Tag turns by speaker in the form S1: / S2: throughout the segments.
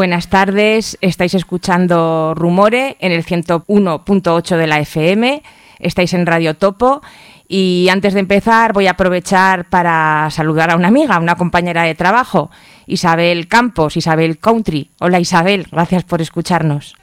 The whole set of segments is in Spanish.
S1: Buenas tardes, estáis escuchando Rumore en el 101.8 de la FM, estáis en Radio Topo y antes de empezar voy a aprovechar para saludar a una amiga, una compañera de trabajo, Isabel Campos, Isabel Country. Hola Isabel, gracias por escucharnos.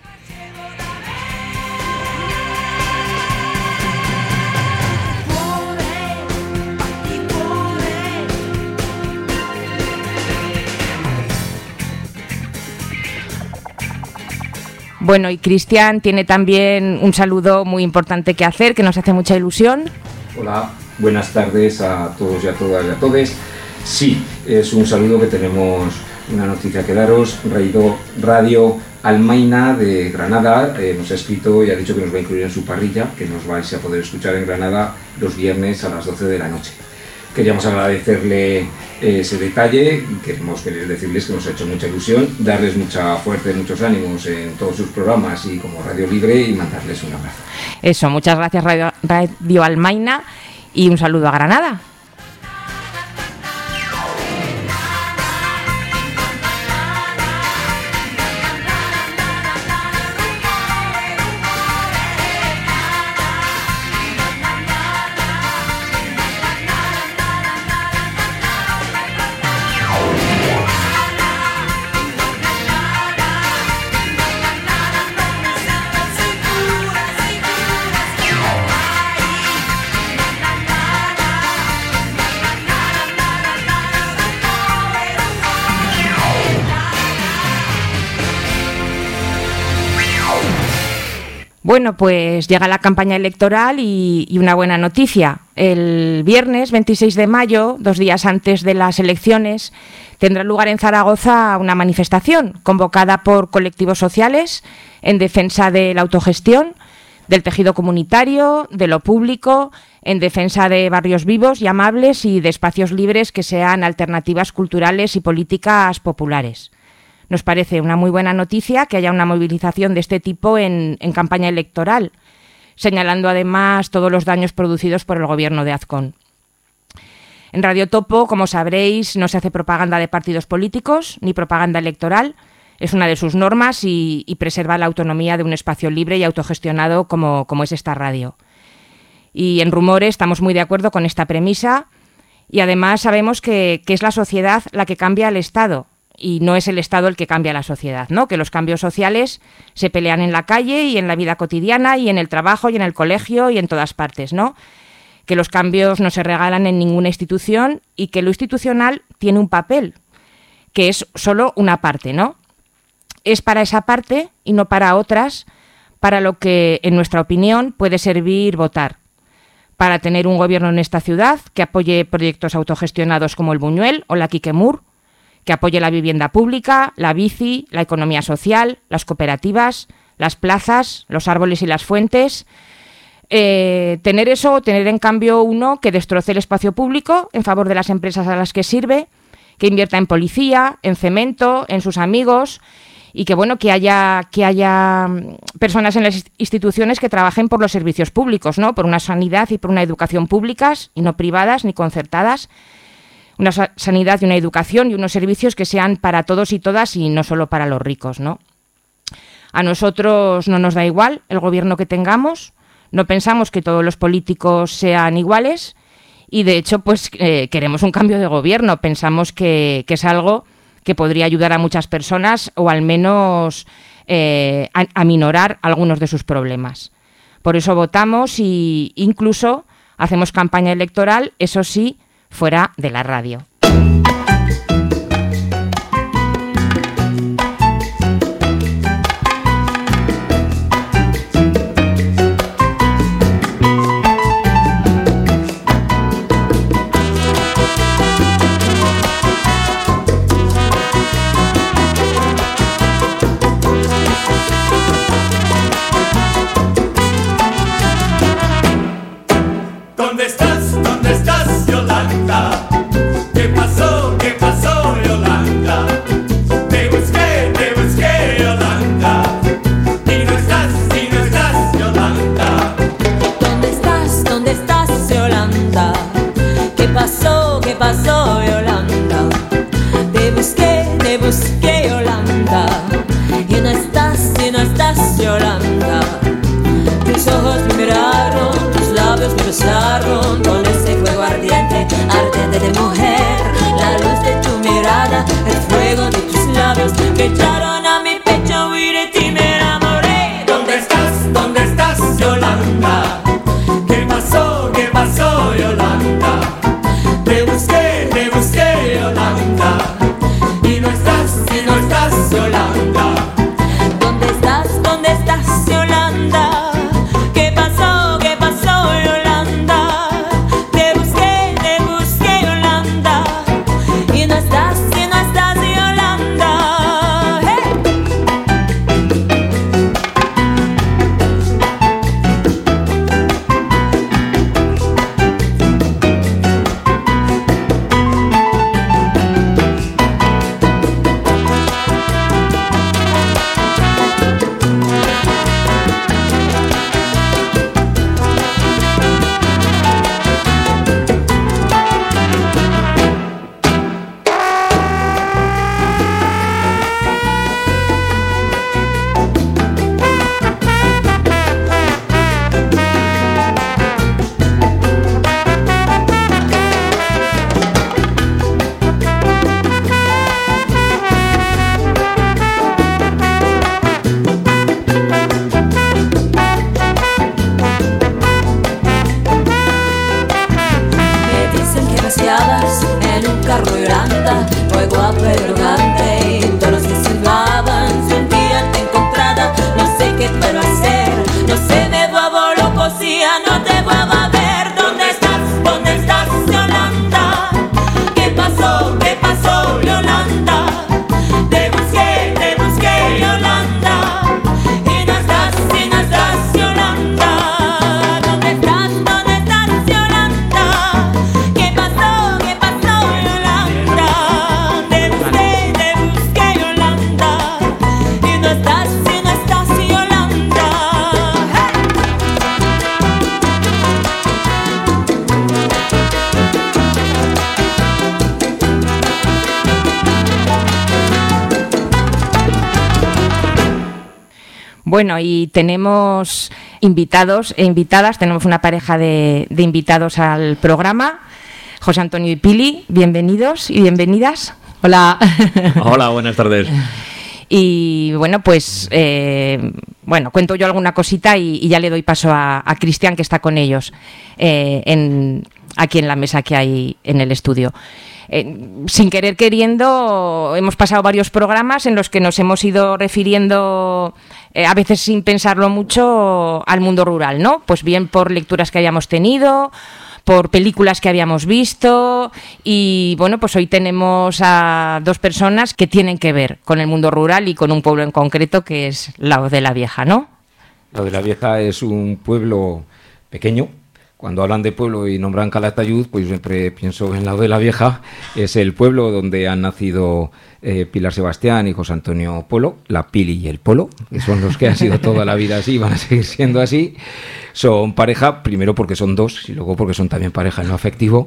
S1: Bueno, y Cristian tiene también un saludo muy importante que hacer, que nos hace mucha ilusión.
S2: Hola, buenas tardes a todos y a todas y a todes. Sí, es un saludo que tenemos, una noticia que daros. Radio Almaina de Granada nos ha escrito y ha dicho que nos va a incluir en su parrilla, que nos vais a poder escuchar en Granada los viernes a las 12 de la noche. Queríamos agradecerle ese detalle y queremos decirles que nos ha hecho mucha ilusión, darles mucha fuerza y muchos ánimos en todos sus programas y como Radio Libre y mandarles un abrazo.
S1: Eso, muchas gracias Radio Almaina y un saludo a Granada. Bueno, pues llega la campaña electoral y una buena noticia. El viernes 26 de mayo, 2 días antes de las elecciones, tendrá lugar en Zaragoza una manifestación convocada por colectivos sociales en defensa de la autogestión, del tejido comunitario, de lo público, en defensa de barrios vivos y amables y de espacios libres que sean alternativas culturales y políticas populares. Nos parece una muy buena noticia que haya una movilización de este tipo en campaña electoral, señalando además todos los daños producidos por el gobierno de Azcón. En Radio Topo, como sabréis, no se hace propaganda de partidos políticos ni propaganda electoral. Es una de sus normas y preserva la autonomía de un espacio libre y autogestionado como es esta radio. Y en Rumore estamos muy de acuerdo con esta premisa y además sabemos que es la sociedad la que cambia al Estado. Y no es el Estado el que cambia la sociedad, ¿no? Que los cambios sociales se pelean en la calle y en la vida cotidiana y en el trabajo y en el colegio y en todas partes, ¿no? Que los cambios no se regalan en ninguna institución y que lo institucional tiene un papel, que es solo una parte, ¿no? Es para esa parte y no para otras, para lo que, en nuestra opinión, puede servir votar. Para tener un gobierno en esta ciudad que apoye proyectos autogestionados como el Buñuel o la Quiquemur, que apoye la vivienda pública, la bici, la economía social, las cooperativas, las plazas, los árboles y las fuentes. Tener eso o tener en cambio uno que destroce el espacio público en favor de las empresas a las que sirve, que invierta en policía, en cemento, en sus amigos y que bueno que haya personas en las instituciones que trabajen por los servicios públicos, ¿no? Por una sanidad y por una educación públicas y no privadas ni concertadas. Una sanidad y una educación y unos servicios que sean para todos y todas y no solo para los ricos, ¿no? A nosotros no nos da igual el gobierno que tengamos, no pensamos que todos los políticos sean iguales y de hecho pues queremos un cambio de gobierno, pensamos que es algo que podría ayudar a muchas personas o al menos a minorar algunos de sus problemas. Por eso votamos e incluso hacemos campaña electoral, eso sí, fuera de la radio.
S3: ¿Dónde estás, Yolanda? ¿Qué pasó, Yolanda? Te busqué, Yolanda. Y no estás, Yolanda.
S4: ¿Dónde estás, Yolanda? ¿Qué pasó, Yolanda? Te busqué, Yolanda. que echaron a mi pecho y de ti me enamoré.
S3: ¿Dónde estás? ¿Dónde estás, Yolanda? ¿Qué pasó, Yolanda? Te busqué, Yolanda. Y no estás, Yolanda.
S4: ¿Dónde estás, Yolanda? ¿Qué pasó, Yolanda? Te busqué, Yolanda. Y no estás, Yolanda. ¡Hey! Me dicen que paseabas en un carro Yolanda, muy guapa y arrogante, y todos los que se insinuaban sentían encontrada. No sé qué puedo hacer, no sé, me vuelvo loco si ya no te vuelvo a ver. ¿Dónde estás, Yolanda? ¿Qué pasó, Yolanda? Te busqué, Yolanda. Y no estás, Yolanda. ¿Dónde estás, Yolanda? ¿Qué pasó, Yolanda? Te busqué, Yolanda. Y no estás, Yolanda. ¡Hey!
S1: Bueno, y tenemos invitados e invitadas, tenemos una pareja de invitados al programa. José Antonio y Pili, bienvenidos y bienvenidas. Hola.
S5: Hola, buenas tardes.
S1: Y bueno, pues cuento yo alguna cosita y ya le doy paso a Cristian, que está con ellos aquí en la mesa que hay en el estudio. Sin querer queriendo, hemos pasado varios programas en los que nos hemos ido refiriendo, a veces sin pensarlo mucho, al mundo rural, ¿no? Pues bien por lecturas que hayamos tenido, por películas que habíamos visto, y bueno, pues hoy tenemos a dos personas que tienen que ver con el mundo rural y con un pueblo en concreto que es Lao de la Vieja, ¿no?
S2: Lao de la Vieja es un pueblo pequeño. Cuando hablan de pueblo y nombran Calatayud, pues siempre pienso en Lao de la Vieja. Es el pueblo donde han nacido Pilar Sebastián y José Antonio Polo, la Pili y el Polo, que son los que han sido toda la vida así y van a seguir siendo así. Son pareja, primero porque son dos y luego porque son también pareja en lo afectivo.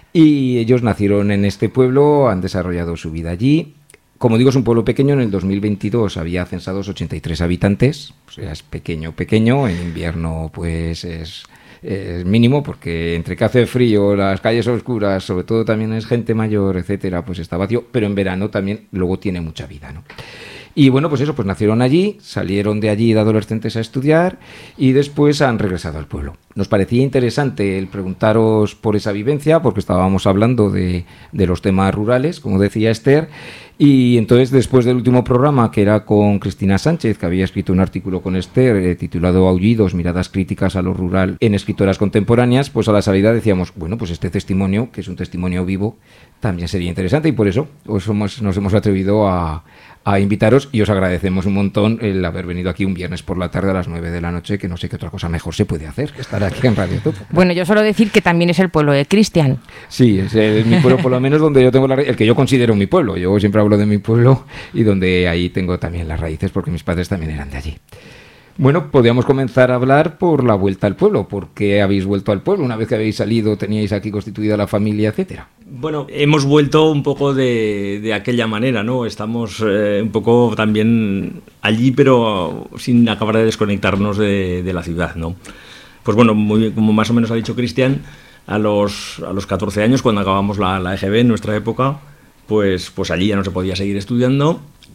S2: Y ellos nacieron en este pueblo, han desarrollado su vida allí. Como digo, es un pueblo pequeño. En el 2022 había censados 83 habitantes, o sea, es pequeño. En invierno pues es mínimo, porque entre que hace frío, las calles oscuras, sobre todo también es gente mayor, etcétera, pues está vacío, pero en verano también luego tiene mucha vida, ¿no? Y bueno, pues eso, pues nacieron allí, salieron de allí de adolescentes a estudiar y después han regresado al pueblo. Nos parecía interesante el preguntaros por esa vivencia, porque estábamos hablando de los temas rurales, como decía Esther, y entonces después del último programa, que era con Cristina Sánchez, que había escrito un artículo con Esther titulado Aullidos, miradas críticas a lo rural en escritoras contemporáneas, pues a la salida decíamos, bueno, pues este testimonio, que es un testimonio vivo, también sería interesante, y por eso nos hemos atrevido a invitaros, y os agradecemos un montón el haber venido aquí un viernes por la tarde a las 9 de la noche, que no sé qué otra cosa mejor se puede hacer que estar aquí en Radio Topo.
S1: Bueno, yo suelo decir que también es el pueblo de Cristian.
S2: Sí, es mi pueblo, por lo menos donde yo tengo el que yo considero mi pueblo. Yo siempre hablo de mi pueblo y donde ahí tengo también las raíces, porque mis padres también eran de allí. Bueno, podríamos comenzar a hablar por la vuelta al pueblo. ¿Por qué habéis vuelto al pueblo? Una vez que habéis salido, teníais aquí constituida la familia, etcétera.
S5: Bueno, hemos vuelto un poco de aquella manera, ¿no? Estamos un poco también allí, pero sin acabar de desconectarnos de la ciudad, ¿no? Pues bueno, como más o menos ha dicho Cristian, a los 14 años, cuando acabamos la EGB en nuestra época, pues allí ya no se podía seguir estudiando.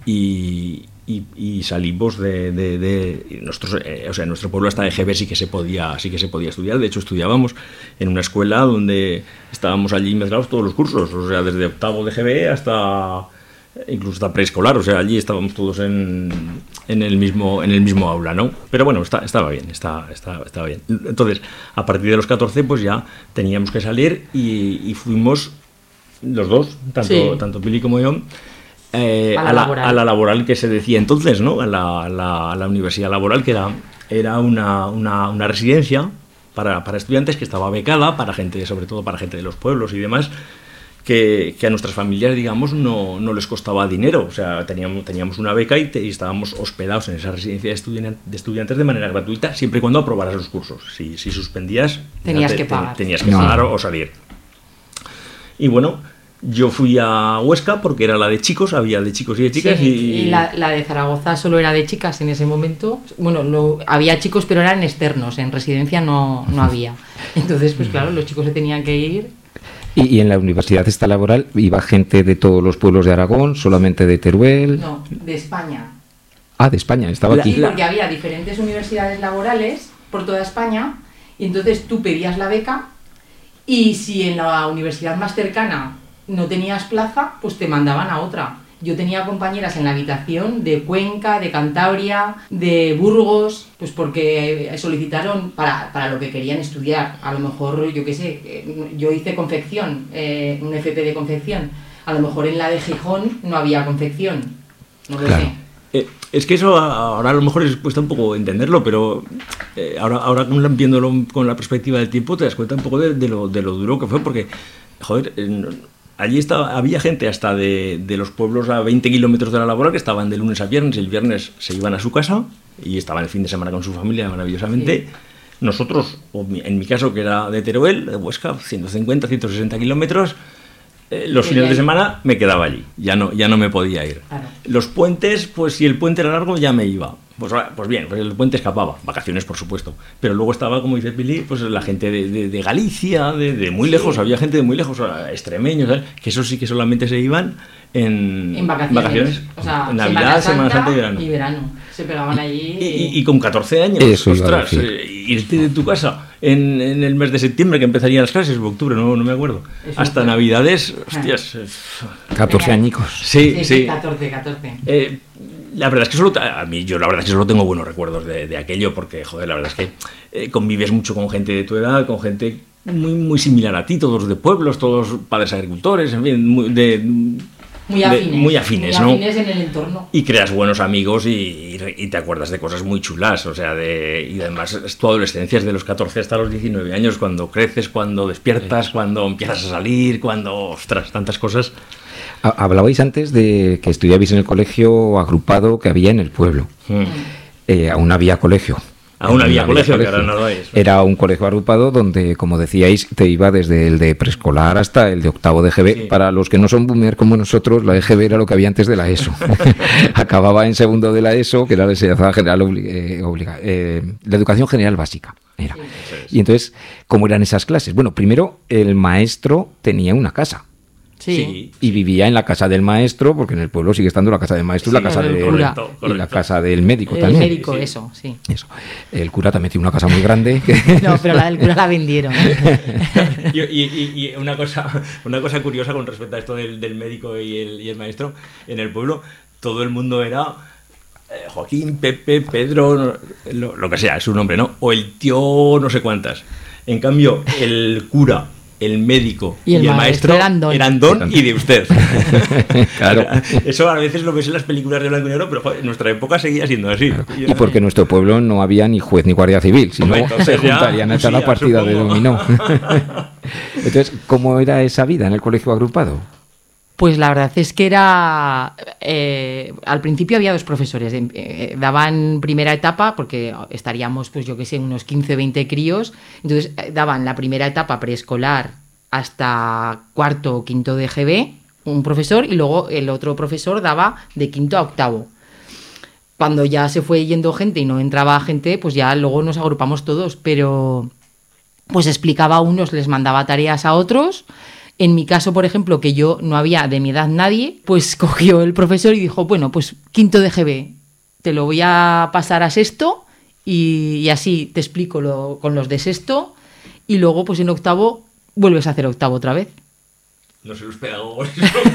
S5: y salimos de nosotros, o sea, en nuestro pueblo hasta EGB sí que se podía estudiar. De hecho, estudiábamos en una escuela donde estábamos allí mezclados todos los cursos, o sea, desde octavo de EGB hasta incluso hasta preescolar, o sea, allí estábamos todos en el mismo aula, ¿no? Pero bueno, estaba bien. Entonces, a partir de los 14, pues ya teníamos que salir y fuimos los dos, tanto Pili como yo, a la laboral que se decía entonces, ¿no? A la universidad laboral, que era una residencia para estudiantes que estaba becada para gente, sobre todo para gente de los pueblos y demás, que a nuestras familias, digamos, no les costaba dinero. O sea, teníamos una beca y estábamos hospedados en esa residencia de estudiantes de manera gratuita, siempre y cuando aprobaras los cursos. Si suspendías,
S1: tenías que pagar.
S5: Tenías que pagar o salir. Y bueno, yo fui a Huesca porque era la de chicos, había de chicos y de chicas.
S6: Sí, y la de Zaragoza solo era de chicas en ese momento. Bueno, había chicos, pero eran externos, en residencia no había. Entonces, pues claro, los chicos se tenían que ir.
S7: ¿Y en la universidad esta laboral iba gente de todos los pueblos de Aragón, solamente de Teruel?
S6: No, de España.
S7: Ah, de España, estaba aquí.
S6: Sí, porque había diferentes universidades laborales por toda España, y entonces tú pedías la beca, y si en la universidad más cercana no tenías plaza, pues te mandaban a otra. Yo tenía compañeras en la habitación de Cuenca, de Cantabria, de Burgos, pues porque solicitaron para lo que querían estudiar. A lo mejor, yo qué sé, yo hice confección, un FP de confección. A lo mejor en la de Gijón no había confección, no lo sé.
S5: Es que eso ahora a lo mejor cuesta un poco entenderlo, pero ahora viéndolo con la perspectiva del tiempo te das cuenta un poco de lo duro que fue, porque, joder, allí había gente hasta de los pueblos a 20 kilómetros de la laboral que estaban de lunes a viernes, y el viernes se iban a su casa y estaban el fin de semana con su familia maravillosamente. Sí. Nosotros, en mi caso, que era de Teruel, de Huesca, 150, 160 kilómetros, los fines de semana me quedaba allí, ya no me podía ir. Claro. Los puentes, pues si el puente era largo ya me iba. Pues bien, pues el puente escapaba, vacaciones por supuesto, pero luego estaba, como dice Pili, pues la gente de Galicia, de muy lejos, había gente de muy lejos, extremeños, ¿sabes? Que eso sí que solamente se iban en vacaciones,
S6: o sea,
S5: en Navidad, Semana Santa
S6: y verano. Se pegaban allí.
S5: Y con 14 años, eso, ostras, irte de tu casa en el mes de septiembre, que empezarían las clases, o octubre, no me acuerdo, eso hasta Navidades, hostias.
S7: 14 añicos.
S5: Sí.
S6: 14.
S5: La verdad es que solo tengo buenos recuerdos de aquello, porque, joder, la verdad es que convives mucho con gente de tu edad, con gente muy, muy similar a ti, todos de pueblos, todos padres agricultores, en fin, muy afines, ¿no?
S6: En el entorno.
S5: Y creas buenos amigos y te acuerdas de cosas muy chulas, o sea, y además tu adolescencia es de los 14 hasta los 19 años, cuando creces, cuando despiertas, cuando empiezas a salir, cuando, ostras, tantas cosas.
S7: Hablabais antes de que estudiabais en el colegio agrupado que había en el pueblo. Aún había colegio.
S5: Aún había colegio, que ahora no lo hay.
S7: Era un colegio agrupado donde, como decíais, te iba desde el de preescolar hasta el de octavo de EGB. Sí. Para los que no son boomer como nosotros, la EGB era lo que había antes de la ESO. Acababa en segundo de la ESO, que era la enseñanza general la educación general básica. Era. Y entonces, ¿cómo eran esas clases? Bueno, primero, el maestro tenía una casa.
S6: Sí.
S7: Y vivía en la casa del maestro, porque en el pueblo sigue estando la casa del maestro y la casa del cura. Y la casa del médico también.
S6: El médico, eso.
S7: Eso. El cura también tiene una casa muy grande.
S6: No, pero la del cura la vendieron.
S5: Y una cosa curiosa con respecto a esto del médico y el maestro, en el pueblo todo el mundo era Joaquín, Pepe, Pedro, lo que sea, es su nombre, ¿no? O el tío no sé cuántas. En cambio, el cura, el médico y el maestro eran don y de usted.
S7: Claro.
S5: Eso a veces lo ves en las películas de blanco y negro, pero joder, en nuestra época seguía siendo así.
S7: Claro. Y porque en nuestro pueblo no había ni juez ni guardia civil, sino se juntarían a echar la partida supongo. De dominó. Entonces, ¿cómo era esa vida en el colegio agrupado?
S6: Pues la verdad es que era... al principio había dos profesores. Daban primera etapa, porque estaríamos, pues yo qué sé, unos 15 o 20 críos. Entonces daban la primera etapa preescolar hasta cuarto o quinto de GB, un profesor, y luego el otro profesor daba de quinto a octavo. Cuando ya se fue yendo gente y no entraba gente, pues ya luego nos agrupamos todos, pero pues explicaba a unos, les mandaba tareas a otros, En mi caso, por ejemplo, que yo no había de mi edad nadie, pues cogió el profesor y dijo, bueno, pues quinto de GB, te lo voy a pasar a sexto y así te explico con los de sexto y luego pues en octavo vuelves a hacer octavo otra vez.
S5: No sé los pedagogos.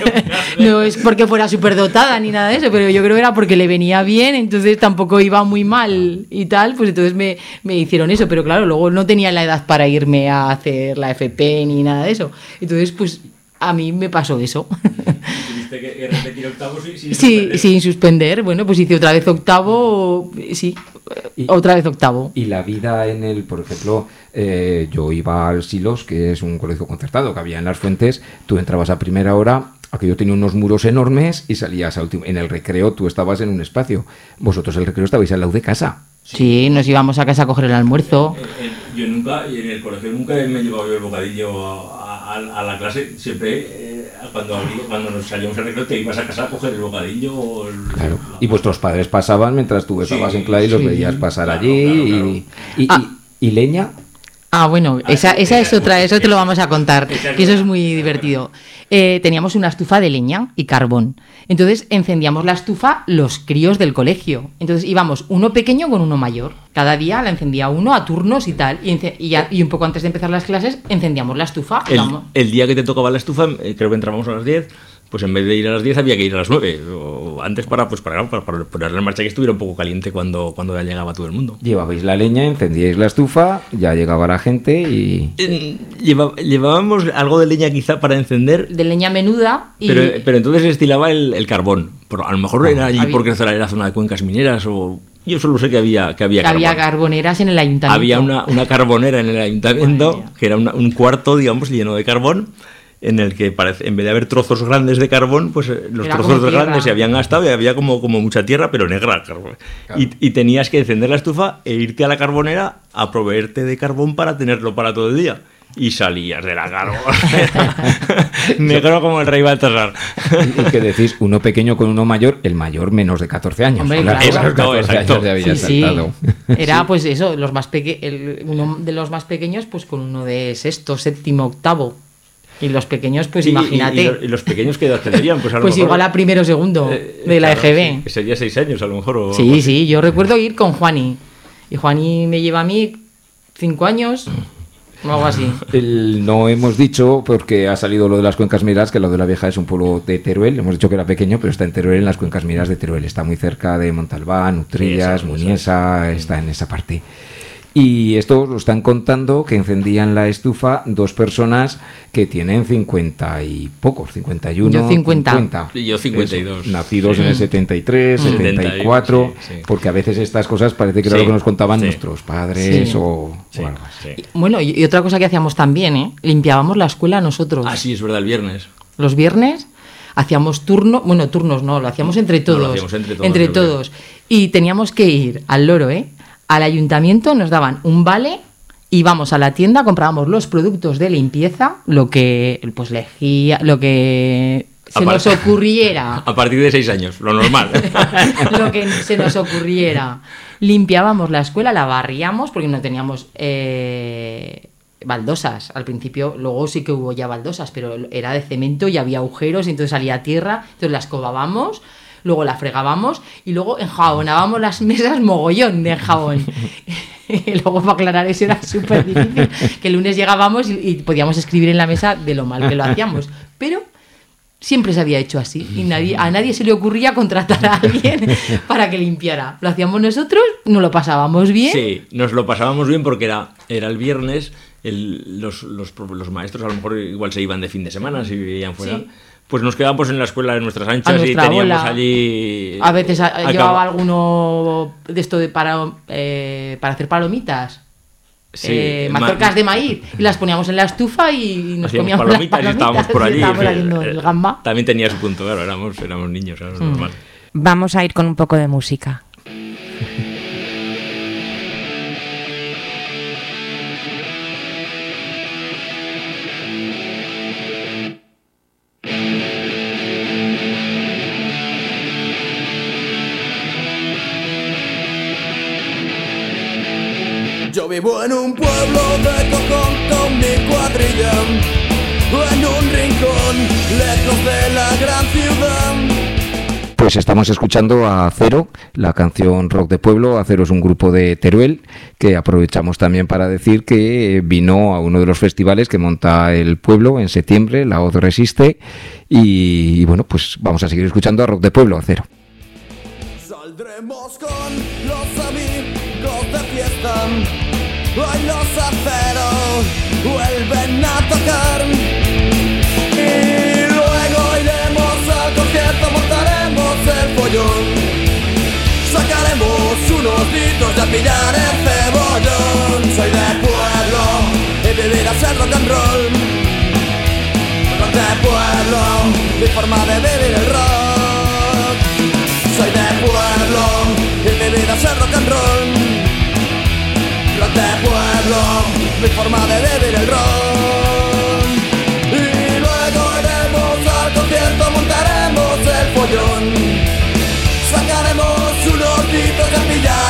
S6: No es porque fuera superdotada ni nada de eso, pero yo creo que era porque le venía bien, entonces tampoco iba muy mal y tal, pues entonces me hicieron eso, pero claro, luego no tenía la edad para irme a hacer la FP ni nada de eso. Entonces, pues a mí me pasó eso.
S5: ¿Tuviste que repetir octavo sin
S6: suspender? Sin suspender. Bueno, pues hice otra vez octavo, sí, otra vez octavo.
S7: Y la vida en el, por ejemplo, yo iba al Silos, que es un colegio concertado que había en Las Fuentes, tú entrabas a primera hora, aquello tenía unos muros enormes y salías a último. En el recreo tú estabas en un espacio, vosotros el recreo estabais al lado de casa.
S6: Sí, nos íbamos a casa a coger el almuerzo.
S5: Yo nunca, y en el colegio nunca me he llevado yo el bocadillo a la clase, siempre cuando nos salíamos al recreo te ibas a casa a coger el bocadillo.
S7: Claro. Y vuestros padres pasaban mientras tú estabas en clase y los veías pasar allí. Claro. ¿Y leña?
S6: Ah, bueno, esa es otra, eso te lo vamos a contar, que eso es muy divertido. Teníamos una estufa de leña y carbón. Entonces encendíamos la estufa los críos del colegio. Entonces íbamos uno pequeño con uno mayor. Cada día la encendía uno a turnos y tal. Y un poco antes de empezar las clases encendíamos la estufa.
S5: El día que te tocaba la estufa, creo que entrábamos a las 10. Pues en vez de ir a las 10 había que ir a las 9 o antes para ponerla en marcha, que estuviera un poco caliente cuando ya llegaba todo el mundo.
S7: Llevabais la leña, encendíais la estufa, ya llegaba la gente y...
S5: Llevábamos algo de leña quizá para encender.
S6: De leña menuda. Y...
S5: Pero entonces se estilaba el carbón. Pero a lo mejor era allí porque era zona de cuencas mineras o... Yo solo sé que había carbón.
S6: Había carboneras en el ayuntamiento.
S5: Había una carbonera en el ayuntamiento que era un cuarto, digamos, lleno de carbón, en el que en vez de haber trozos grandes de carbón, pues los trozos grandes se habían gastado y había como mucha tierra, pero negra. Claro. Y tenías que encender la estufa e irte a la carbonera a proveerte de carbón para tenerlo para todo el día. Y salías de la carbonera negro como el rey Baltasar.
S7: Y que decís, uno pequeño con uno mayor, el mayor menos de 14 años.
S6: Hombre, claro.
S5: Exacto.
S6: Sí. Era pues eso, uno de los más pequeños pues con uno de sexto, séptimo, octavo. Y los pequeños, pues sí, imagínate.
S5: ¿Y los pequeños qué edad tendrían? Pues,
S6: pues igual a primero o segundo de la EGB.
S5: Sí, sería 6 años a lo mejor.
S6: Sí, yo recuerdo ir con Juani. Y Juani me lleva a mí 5 años o algo así.
S7: No hemos dicho, porque ha salido lo de las Cuencas Mineras, que lo de la Vieja es un pueblo de Teruel. Hemos dicho que era pequeño, pero está en Teruel, en las Cuencas Mineras de Teruel. Está muy cerca de Montalbán, Utrillas, Muniesa, está en esa parte. Y esto lo están contando, que encendían la estufa 2 personas que tienen 50 y pocos, 51,
S6: yo 50.
S5: Y yo 52.
S7: Eso, nacidos en el 73, 74, sí. Porque a veces estas cosas parece que era lo que nos contaban nuestros padres o algo así.
S6: Sí. Bueno, y otra cosa que hacíamos también, limpiábamos la escuela nosotros.
S5: Ah, sí, es verdad, el viernes.
S6: Los viernes hacíamos turnos no, lo hacíamos entre todos.
S5: No, lo hacíamos
S6: entre todos. Y teníamos que ir al loro, al ayuntamiento, nos daban un vale, íbamos a la tienda, comprábamos los productos de limpieza, lo que pues lejía, lo que nos ocurriera.
S5: A partir de 6 años, lo normal.
S6: Lo que se nos ocurriera. Limpiábamos la escuela, la barríamos, porque no teníamos baldosas. Al principio, luego sí que hubo ya baldosas, pero era de cemento y había agujeros, y entonces salía tierra, entonces la escobábamos, luego la fregábamos y luego enjabonábamos las mesas, mogollón de jabón. Y luego, para aclarar eso, era súper difícil, que el lunes llegábamos y podíamos escribir en la mesa de lo mal que lo hacíamos, pero siempre se había hecho así y a nadie se le ocurría contratar a alguien para que limpiara. Lo hacíamos nosotros, nos lo pasábamos bien.
S5: Sí, nos lo pasábamos bien porque era el viernes, los maestros a lo mejor igual se iban de fin de semana si vivían fuera. Sí. Pues nos quedábamos en la escuela de nuestras anchas y teníamos allí...
S6: A veces llevaba alguno de esto para hacer palomitas. Sí, mazorcas de maíz. Y las poníamos en la estufa y nos comíamos
S5: palomitas y estábamos por allí.
S6: Estábamos haciendo el gamba.
S5: También tenía su punto, claro, éramos niños, era normal.
S1: Vamos a ir con un poco de música.
S3: Yo vivo en un pueblo de cojón con mi cuadrilla. en un rincón lejos de la gran ciudad.
S7: Pues estamos escuchando a Acero, la canción Rock de Pueblo. Acero es un grupo de Teruel que aprovechamos también para decir que vino a uno de los festivales que monta el pueblo en septiembre, La Hoz Resiste, y bueno, pues vamos a seguir escuchando a Rock de Pueblo, Acero.
S3: Saldremos con los amigos de fiesta, hoy los aceros vuelven a tocar, y luego iremos al concierto, montaremos el follón, sacaremos unos gritos y a pillar el cebollón. Soy de pueblo y vivir a ser rock and roll, rock de pueblo, mi forma de vivir el rock. Soy de pueblo y mi vida es rock and roll, rock de pueblo, mi forma de vivir el rock. Y luego iremos al concierto, montaremos el follón, sacaremos unos gritos a pillar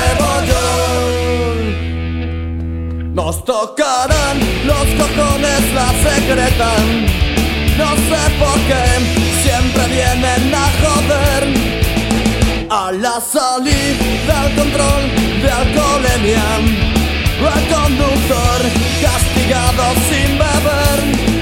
S3: el cebollón. Nos tocarán los cojones la secreta, no sé por qué siempre vienen a joder. A la salida del control de alcoholemia, al conductor castigado sin beber.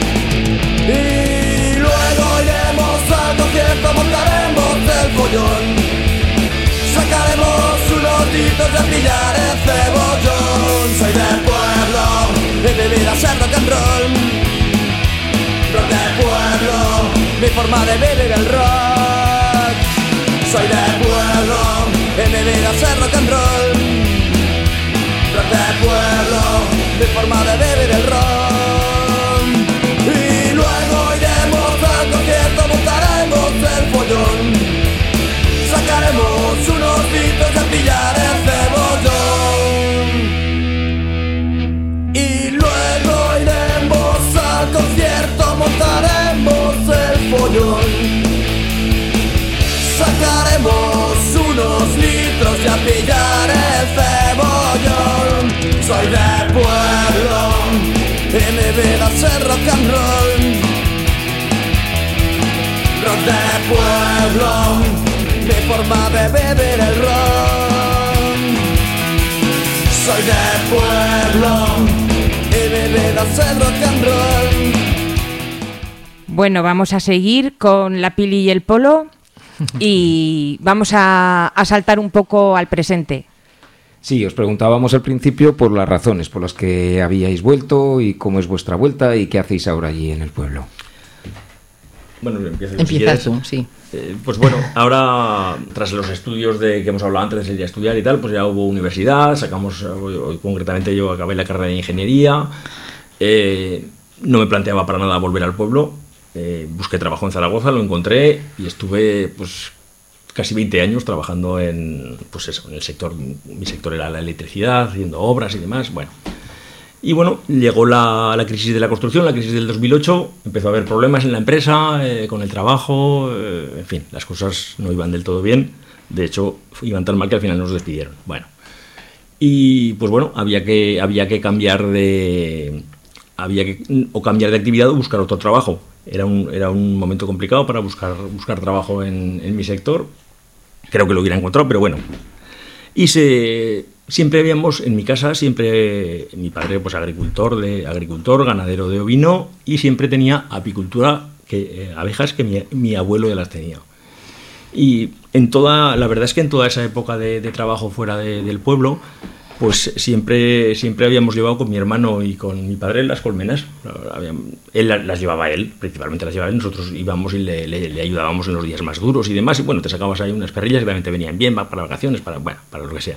S3: Y luego iremos al concierto, montaremos el follón, sacaremos unos gritos de pillar el cebollón. Soy del pueblo y mi vida es rock and roll, rock de pueblo, mi forma de vivir el rock. Soy de pueblo, en mi vida es rock and roll, rock de pueblo, mi forma de vivir el rock. Y luego iremos al concierto, montaremos el follón, sacaremos unos gritos a pillar el cebollón. Y luego iremos al concierto, montaremos el follón, sacaremos unos litros y a pillar el cebollón. Soy de pueblo y mi vida es rock and roll, rock de pueblo, mi forma de beber el ron. Soy de pueblo y mi vida es rock and roll.
S1: Bueno, vamos a seguir con la Pili y el Polo. Y vamos a saltar un poco al presente.
S7: Sí, os preguntábamos al principio por las razones por las que habíais vuelto y cómo es vuestra vuelta y qué hacéis ahora allí en el pueblo.
S5: Bueno, empieza
S6: tú, sí.
S5: Pues bueno, ahora tras los estudios que hemos hablado antes de salir a estudiar y tal, pues ya hubo universidad, concretamente yo acabé la carrera de ingeniería, no me planteaba para nada volver al pueblo. Busqué trabajo en Zaragoza, lo encontré y estuve pues casi 20 años trabajando en el sector. Mi sector era la electricidad, haciendo obras y demás. Y bueno, llegó la crisis de la construcción, la crisis del 2008, empezó a haber problemas en la empresa, con el trabajo, en fin, las cosas no iban del todo bien. De hecho, iban tan mal que al final nos despidieron. Y pues bueno, había que cambiar cambiar de actividad o buscar otro trabajo. Era un momento complicado para buscar trabajo en mi sector. Creo que lo hubiera encontrado, pero bueno. Y siempre habíamos, en mi casa, mi padre pues agricultor, ganadero de ovino, y siempre tenía apicultura, abejas que mi abuelo ya las tenía. Y la verdad es que en toda esa época de trabajo fuera del pueblo, pues siempre habíamos llevado con mi hermano y con mi padre las colmenas. Él las llevaba principalmente las llevaba él. Nosotros íbamos y le ayudábamos en los días más duros y demás. Y bueno, te sacabas ahí unas perrillas que también te venían bien para vacaciones, para lo que sea.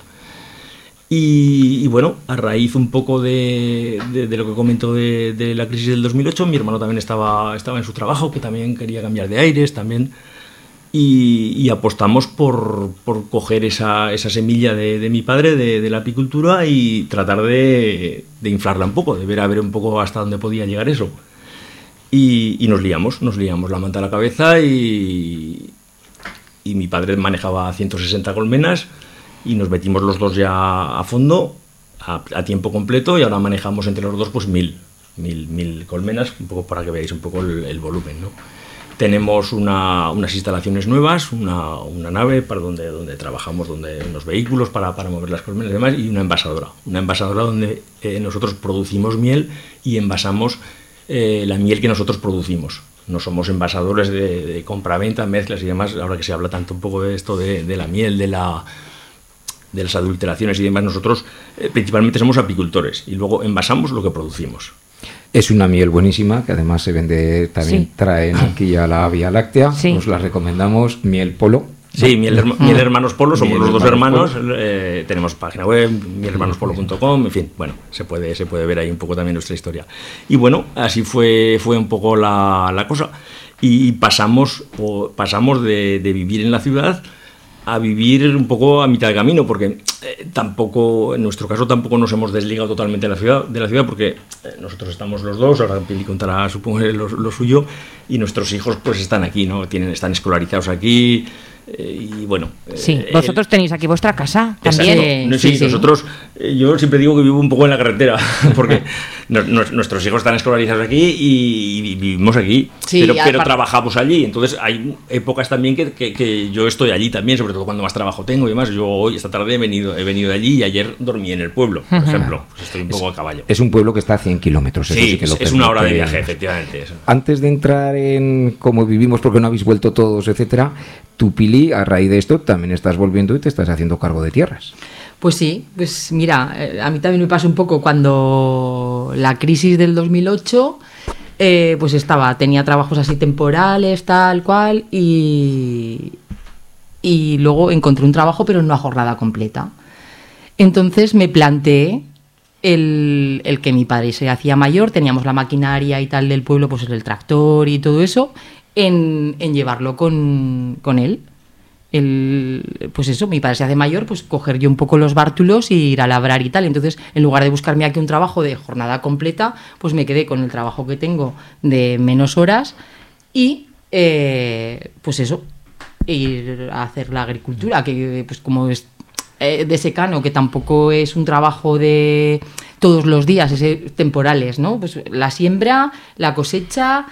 S5: Y bueno, a raíz un poco de lo que comentó de la crisis del 2008, mi hermano también estaba en su trabajo, que también quería cambiar de aires también. Y apostamos por coger esa semilla de mi padre, de la apicultura, y tratar de inflarla un poco, de ver a ver un poco hasta dónde podía llegar eso. Y nos liamos la manta a la cabeza, y mi padre manejaba 160 colmenas y nos metimos los dos ya a fondo, a tiempo completo, y ahora manejamos entre los dos pues 1000 1000 colmenas, un poco para que veáis un poco el volumen, ¿no? Tenemos unas instalaciones nuevas, una nave para donde trabajamos, donde unos vehículos para mover las colmenas y demás, y una envasadora donde nosotros producimos miel y envasamos la miel que nosotros producimos. No somos envasadores de compra-venta, mezclas y demás. Ahora que se habla tanto un poco de esto de la miel, de las adulteraciones y demás, nosotros principalmente somos apicultores y luego envasamos lo que producimos.
S7: Es una miel buenísima, que además se vende, también traen aquí a la Vía Láctea, os la recomendamos, miel Polo.
S5: Sí, miel Hermanos Polo, somos los dos hermanos, tenemos página web, mielhermanospolo.com, en fin, bueno, se puede ver ahí un poco también nuestra historia. Y bueno, así fue un poco la cosa, y pasamos de vivir en la ciudad a vivir un poco a mitad de camino, porque tampoco, en nuestro caso, tampoco nos hemos desligado totalmente de la ciudad, porque nosotros estamos los dos, ahora Pili contará, supongo, lo suyo, y nuestros hijos pues están aquí, ¿no? Están escolarizados aquí, y bueno...
S1: Sí, vosotros tenéis aquí vuestra casa también.
S5: Sí, nosotros, yo siempre digo que vivo un poco en la carretera, porque nuestros hijos están escolarizados aquí y vivimos aquí, pero trabajamos allí, entonces hay épocas también que yo estoy allí también, sobre todo cuando más trabajo tengo y demás. Yo hoy, esta tarde, he venido de allí y ayer dormí en el pueblo, por ejemplo, pues estoy un poco a caballo.
S7: Es un pueblo que está a 100 kilómetros, eso sí que lo
S5: es una hora de viaje, efectivamente. Eso.
S7: Antes de entrar en cómo vivimos, porque no habéis vuelto todos, etcétera, tú, Pili, a raíz de esto también estás volviendo y te estás haciendo cargo de tierras.
S6: Pues sí, pues mira, a mí también me pasa un poco cuando la crisis del 2008, pues tenía trabajos así temporales, tal cual, y luego encontré un trabajo pero no a jornada completa. Entonces me planteé el que mi padre se hacía mayor, teníamos la maquinaria y tal del pueblo, pues el tractor y todo eso, en llevarlo con él. Pues eso, mi padre se hace mayor, pues coger yo un poco los bártulos y ir a labrar y tal. Entonces, en lugar de buscarme aquí un trabajo de jornada completa, pues me quedé con el trabajo que tengo de menos horas y, pues eso, ir a hacer la agricultura, que pues como es de secano, que tampoco es un trabajo de todos los días, es temporales, ¿no? Pues la siembra, la cosecha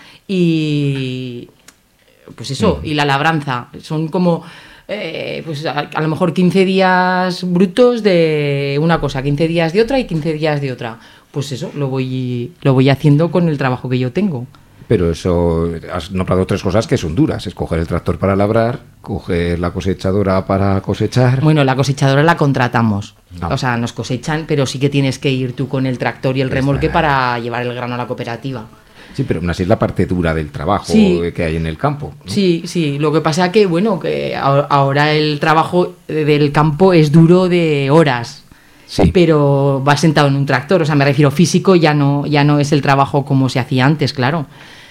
S6: y pues eso, y la labranza. Son como pues a lo mejor 15 días brutos de una cosa, 15 días de otra y 15 días de otra. Pues eso, lo voy haciendo con el trabajo que yo tengo.
S7: Pero eso, has nombrado 3 cosas que son duras: es coger el tractor para labrar, coger la cosechadora para cosechar.
S6: Bueno, la cosechadora la contratamos, o sea, nos cosechan, pero sí que tienes que ir tú con el tractor y el remolque para llevar el grano a la cooperativa.
S7: Sí, pero aún así es la parte dura del trabajo que hay en el campo, ¿no?
S6: Sí, lo que pasa que, bueno, que ahora el trabajo del campo es duro de horas. Sí. Pero vas sentado en un tractor, o sea, me refiero físico, ya no es el trabajo como se hacía antes, claro.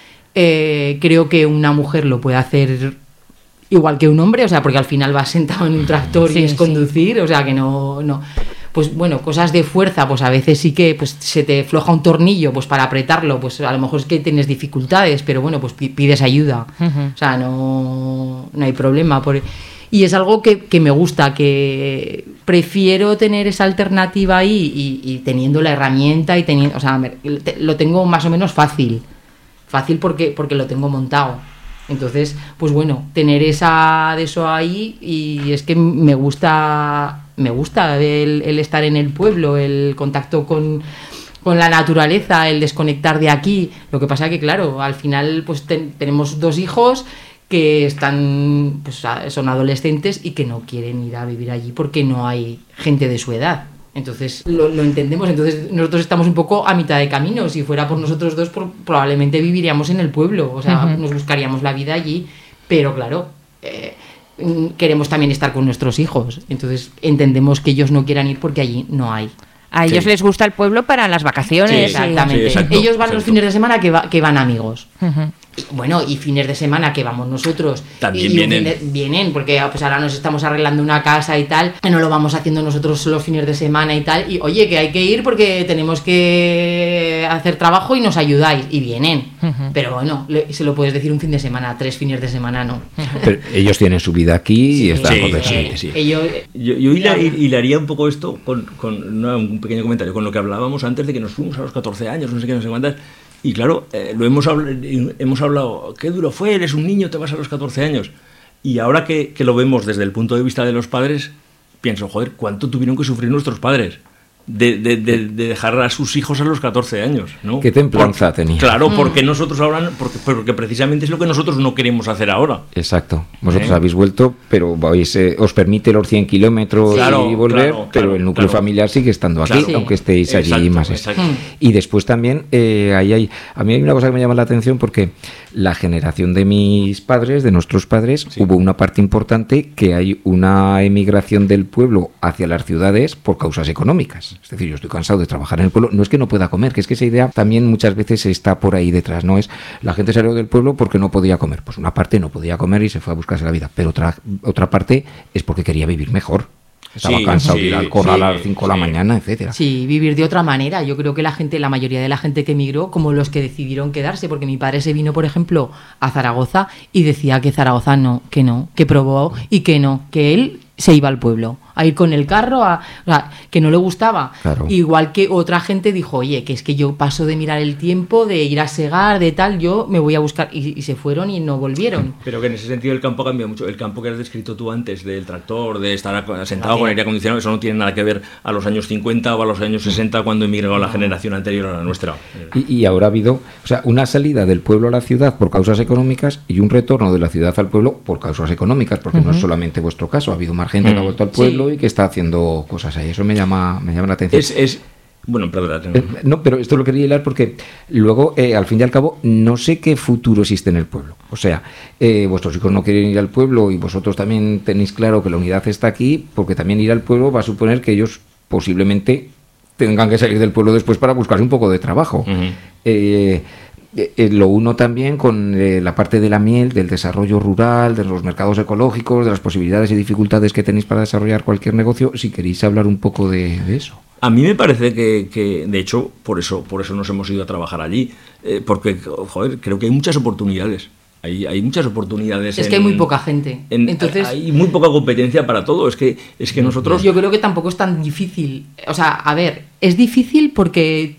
S6: Creo que una mujer lo puede hacer igual que un hombre, o sea, porque al final vas sentado en un tractor y es conducir, o sea, que no. Pues bueno, cosas de fuerza, pues a veces sí que pues se te floja un tornillo, pues para apretarlo, pues a lo mejor es que tienes dificultades, pero bueno, pues pides ayuda, o sea, no hay problema. Y es algo que me gusta, que prefiero tener esa alternativa ahí y teniendo la herramienta y teniendo, o sea, lo tengo más o menos fácil porque lo tengo montado. Entonces, pues bueno, tener de eso ahí, y es que me gusta el estar en el pueblo, el contacto con la naturaleza, el desconectar de aquí. Lo que pasa que, claro, al final pues tenemos 2 hijos que están, pues son adolescentes y que no quieren ir a vivir allí porque no hay gente de su edad. Entonces lo entendemos. Entonces nosotros estamos un poco a mitad de camino. Si fuera por nosotros dos, probablemente viviríamos en el pueblo, o sea, nos buscaríamos la vida allí, pero claro, queremos también estar con nuestros hijos. Entonces entendemos que ellos no quieran ir porque allí no hay.
S1: A ellos les gusta el pueblo para las vacaciones.
S6: Sí, exactamente. Exacto, ellos van los fines de semana que van amigos. Bueno, y fines de semana que vamos nosotros
S5: también
S6: vienen, porque pues ahora nos estamos arreglando una casa y tal, que no lo vamos haciendo nosotros los fines de semana y tal, y oye, que hay que ir porque tenemos que hacer trabajo y nos ayudáis, y vienen. Pero bueno, se lo puedes decir un fin de semana, 3 fines de semana no.
S7: Pero ellos tienen su vida aquí y están
S5: sí.
S6: Ellos,
S5: Yo hilaría un poco esto con un pequeño comentario, con lo que hablábamos antes de que nos fuimos a los 14 años, no sé qué, no sé cuántas. Y claro, hemos hablado, qué duro fue, eres un niño, te vas a los 14 años. Y ahora que lo vemos desde el punto de vista de los padres, pienso, joder, ¿cuánto tuvieron que sufrir nuestros padres? De dejar a sus hijos a los 14 años, ¿no?
S7: Qué templanza tenía.
S5: Claro, porque nosotros ahora, porque precisamente es lo que nosotros no queremos hacer ahora.
S7: Exacto. Vosotros habéis vuelto, pero os permite los 100 kilómetros y volver, pero el núcleo familiar sigue estando aquí, aunque estéis allí más.
S5: Exacto.
S7: Y después también, a mí hay una cosa que me llama la atención, porque la generación de mis padres, de nuestros padres, hubo una parte importante que hay una emigración del pueblo hacia las ciudades por causas económicas. Es decir, yo estoy cansado de trabajar en el pueblo. No es que no pueda comer, que es que esa idea también muchas veces está por ahí detrás. No es la gente salió del pueblo porque no podía comer. Pues una parte no podía comer y se fue a buscarse la vida. Pero otra parte es porque quería vivir mejor. Estaba cansado de ir al corral a las 5 de la mañana, etcétera.
S6: Sí, vivir de otra manera. Yo creo que la mayoría de la gente que emigró, como los que decidieron quedarse, porque mi padre se vino, por ejemplo, a Zaragoza y decía que Zaragoza que probó y que él se iba al pueblo, a ir con el carro, o sea, que no le gustaba.
S7: Claro.
S6: Igual que otra gente dijo, oye, que es que yo paso de mirar el tiempo, de ir a segar, de tal, yo me voy a buscar, y se fueron y no volvieron.
S5: Pero que en ese sentido el campo cambia mucho. El campo que has descrito tú antes, del tractor, de estar sentado con aire acondicionado, eso no tiene nada que ver a los años 50 o a los años 60 cuando emigró la generación anterior a la nuestra.
S7: Y ahora ha habido, una salida del pueblo a la ciudad por causas económicas y un retorno de la ciudad al pueblo por causas económicas, porque no es solamente vuestro caso, ha habido más gente que ha vuelto al pueblo y que está haciendo cosas ahí. Eso me llama la atención.
S5: Bueno, perdona.
S7: No, pero esto lo quería hilar porque luego, al fin y al cabo, no sé qué futuro existe en el pueblo. O sea, vuestros hijos no quieren ir al pueblo y vosotros también tenéis claro que la unidad está aquí, porque también ir al pueblo va a suponer que ellos posiblemente tengan que salir del pueblo después para buscarse un poco de trabajo. Lo uno también con la parte de la miel, del desarrollo rural, de los mercados ecológicos, de las posibilidades y dificultades que tenéis para desarrollar cualquier negocio, si queréis hablar un poco de eso.
S5: A mí me parece que de hecho, por eso nos hemos ido a trabajar allí, porque, joder, creo que hay muchas oportunidades. Hay muchas oportunidades.
S6: Es que hay muy poca gente. Entonces,
S5: hay muy poca competencia para todo. Es que nosotros...
S6: Yo creo que tampoco es tan difícil. O sea, a ver, es difícil porque...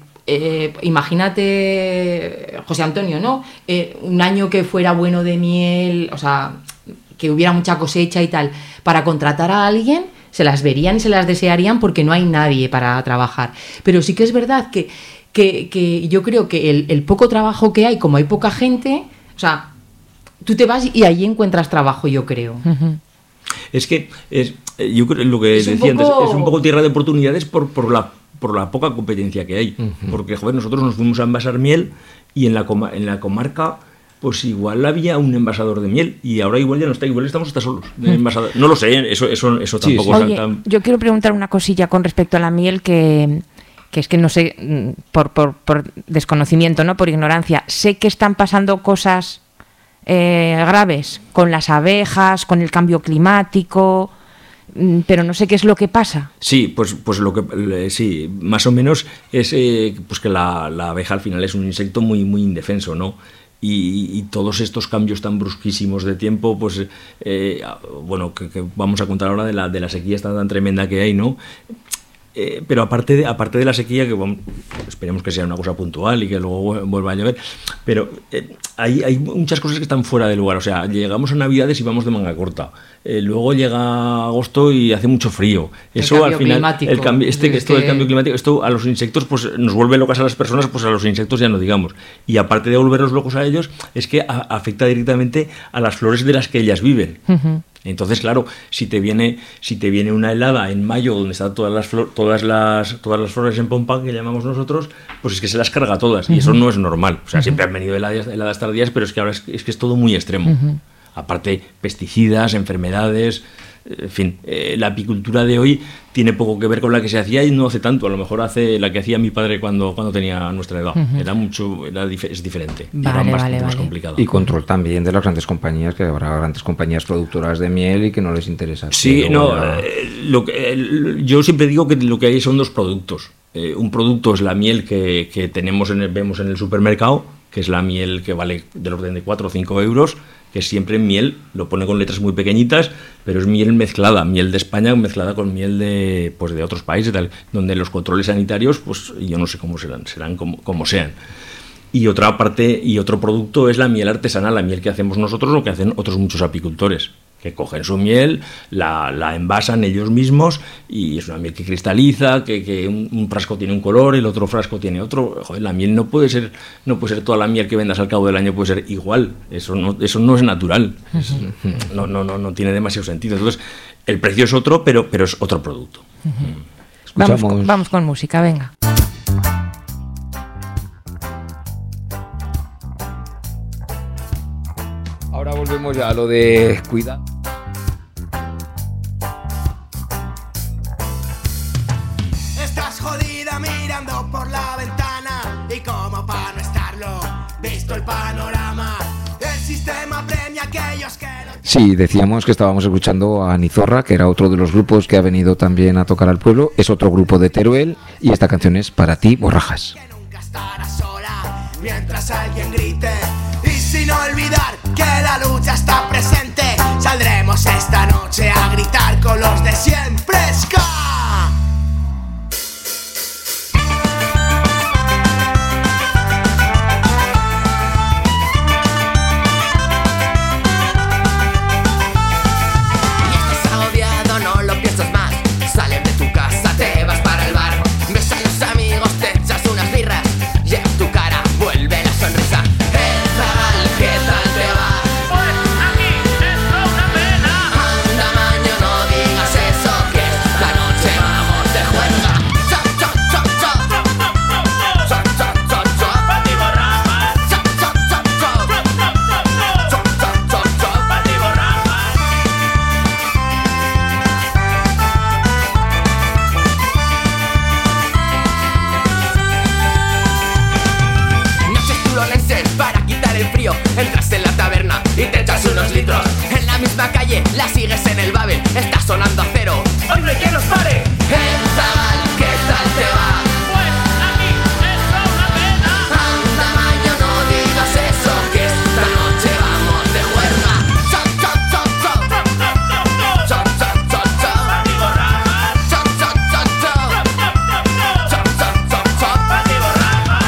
S6: imagínate, José Antonio, ¿no? Un año que fuera bueno de miel, o sea, que hubiera mucha cosecha y tal, para contratar a alguien, se las verían y se las desearían porque no hay nadie para trabajar. Pero sí que es verdad que yo creo que el poco trabajo que hay, como hay poca gente, o sea, tú te vas y allí encuentras trabajo, yo creo.
S5: Es que, yo creo lo que decía antes, es un poco tierra de oportunidades por la poca competencia que hay. Porque, joder, nosotros nos fuimos a envasar miel y en la comarca, pues igual había un envasador de miel y ahora igual ya no está, igual estamos hasta solos de envasador. No lo sé, eso tampoco...
S1: Oye, yo quiero preguntar una cosilla con respecto a la miel que es que no sé, por desconocimiento, ¿no? Por ignorancia. Sé que están pasando cosas graves con las abejas, con el cambio climático... pero no sé qué es lo que pasa.
S5: Sí, pues lo que sí, más o menos es pues que la abeja al final es un insecto muy muy indefenso, ¿no? Y todos estos cambios tan brusquísimos de tiempo, pues bueno, que vamos a contar ahora de la sequía tan tremenda que hay, ¿no? Pero aparte de la sequía, que bueno, esperemos que sea una cosa puntual y que luego vuelva a llover, pero hay muchas cosas que están fuera de lugar. O sea, llegamos a Navidades y vamos de manga corta, luego llega agosto y hace mucho frío. Eso al final, el cambio climático, esto a los insectos pues nos vuelve locas a las personas, pues a los insectos ya no digamos. Y aparte de volverlos locos a ellos, es que afecta directamente a las flores de las que ellas viven. Entonces, claro, si te viene una helada en mayo donde están todas las flores en pompa que llamamos nosotros, pues es que se las carga todas y eso no es normal. O sea, siempre han venido heladas tardías, pero es que ahora es que es todo muy extremo. Aparte, pesticidas, enfermedades, en fin, la apicultura de hoy tiene poco que ver con la que se hacía y no hace tanto. A lo mejor hace la que hacía mi padre cuando tenía nuestra edad. Es diferente.
S1: Vale.
S5: Más complicado.
S7: Y control también de las grandes compañías, que habrá grandes compañías productoras de miel y que no les interesa.
S5: Sí, yo siempre digo que lo que hay son dos productos. Un producto es la miel que vemos vemos en el supermercado, que es la miel que vale del orden de 4 o 5 euros, que es siempre miel, lo pone con letras muy pequeñitas, pero es miel mezclada, miel de España mezclada con miel de otros países, tal, donde los controles sanitarios, pues yo no sé cómo serán como sean. Y otra parte, y otro producto es la miel artesanal, la miel que hacemos nosotros, lo que hacen otros muchos apicultores, que cogen su miel, la envasan ellos mismos, y es una miel que cristaliza, que un frasco tiene un color, el otro frasco tiene otro. Joder, la miel no puede ser toda la miel que vendas al cabo del año, puede ser igual. Eso no es natural. No tiene demasiado sentido. Entonces, el precio es otro, pero es otro producto.
S1: Vamos con música, venga.
S7: Ahora volvemos a lo de cuidar.
S3: Estás jodida mirando por la ventana y como para no estarlo, visto el panorama, el sistema premia a aquellos que no...
S7: Sí, decíamos que estábamos escuchando a Nizorra, que era otro de los grupos que ha venido también a tocar al pueblo. Es otro grupo de Teruel y esta canción es Para ti, Borrajas.
S3: Que nunca estará sola mientras alguien grite. Y sin olvidar que la lucha está presente, saldremos esta noche a gritar con los de siempre. ¡Ska! Y estás agobiado, no lo piensas más. Sales de tu casa, te vas para el bar, ves a los amigos, te echas unas birras y en tu cara vuelve la sonrisa. ¿Qué tal te va? Pues aquí es una pena. Anda, maño, no digas eso, que esta noche vamos de juerga. Chop, chop, chop, chop. Chop, chop, chop, chop. Pati borrajas. Chop, chop, chop, chop. Chop, chop, chop, chop. Pati borrajas. Noches turolenses para quitar el frío. Entras en la taberna y te echas unos litros. En la misma calle la sigues en el Babel. Está sonando a cero. ¡Hombre, que nos pare! Zagal, ¿qué tal te va? Pues aquí es una pena. Anda, maño, no digas eso, que esta noche vamos de juerga. Chop, chop, chop, chop. Chop, chop, chop, chop. Pati borrajas. Chop, chop, chop, chop. Chop, chop, chop, chop. Pati borrajas.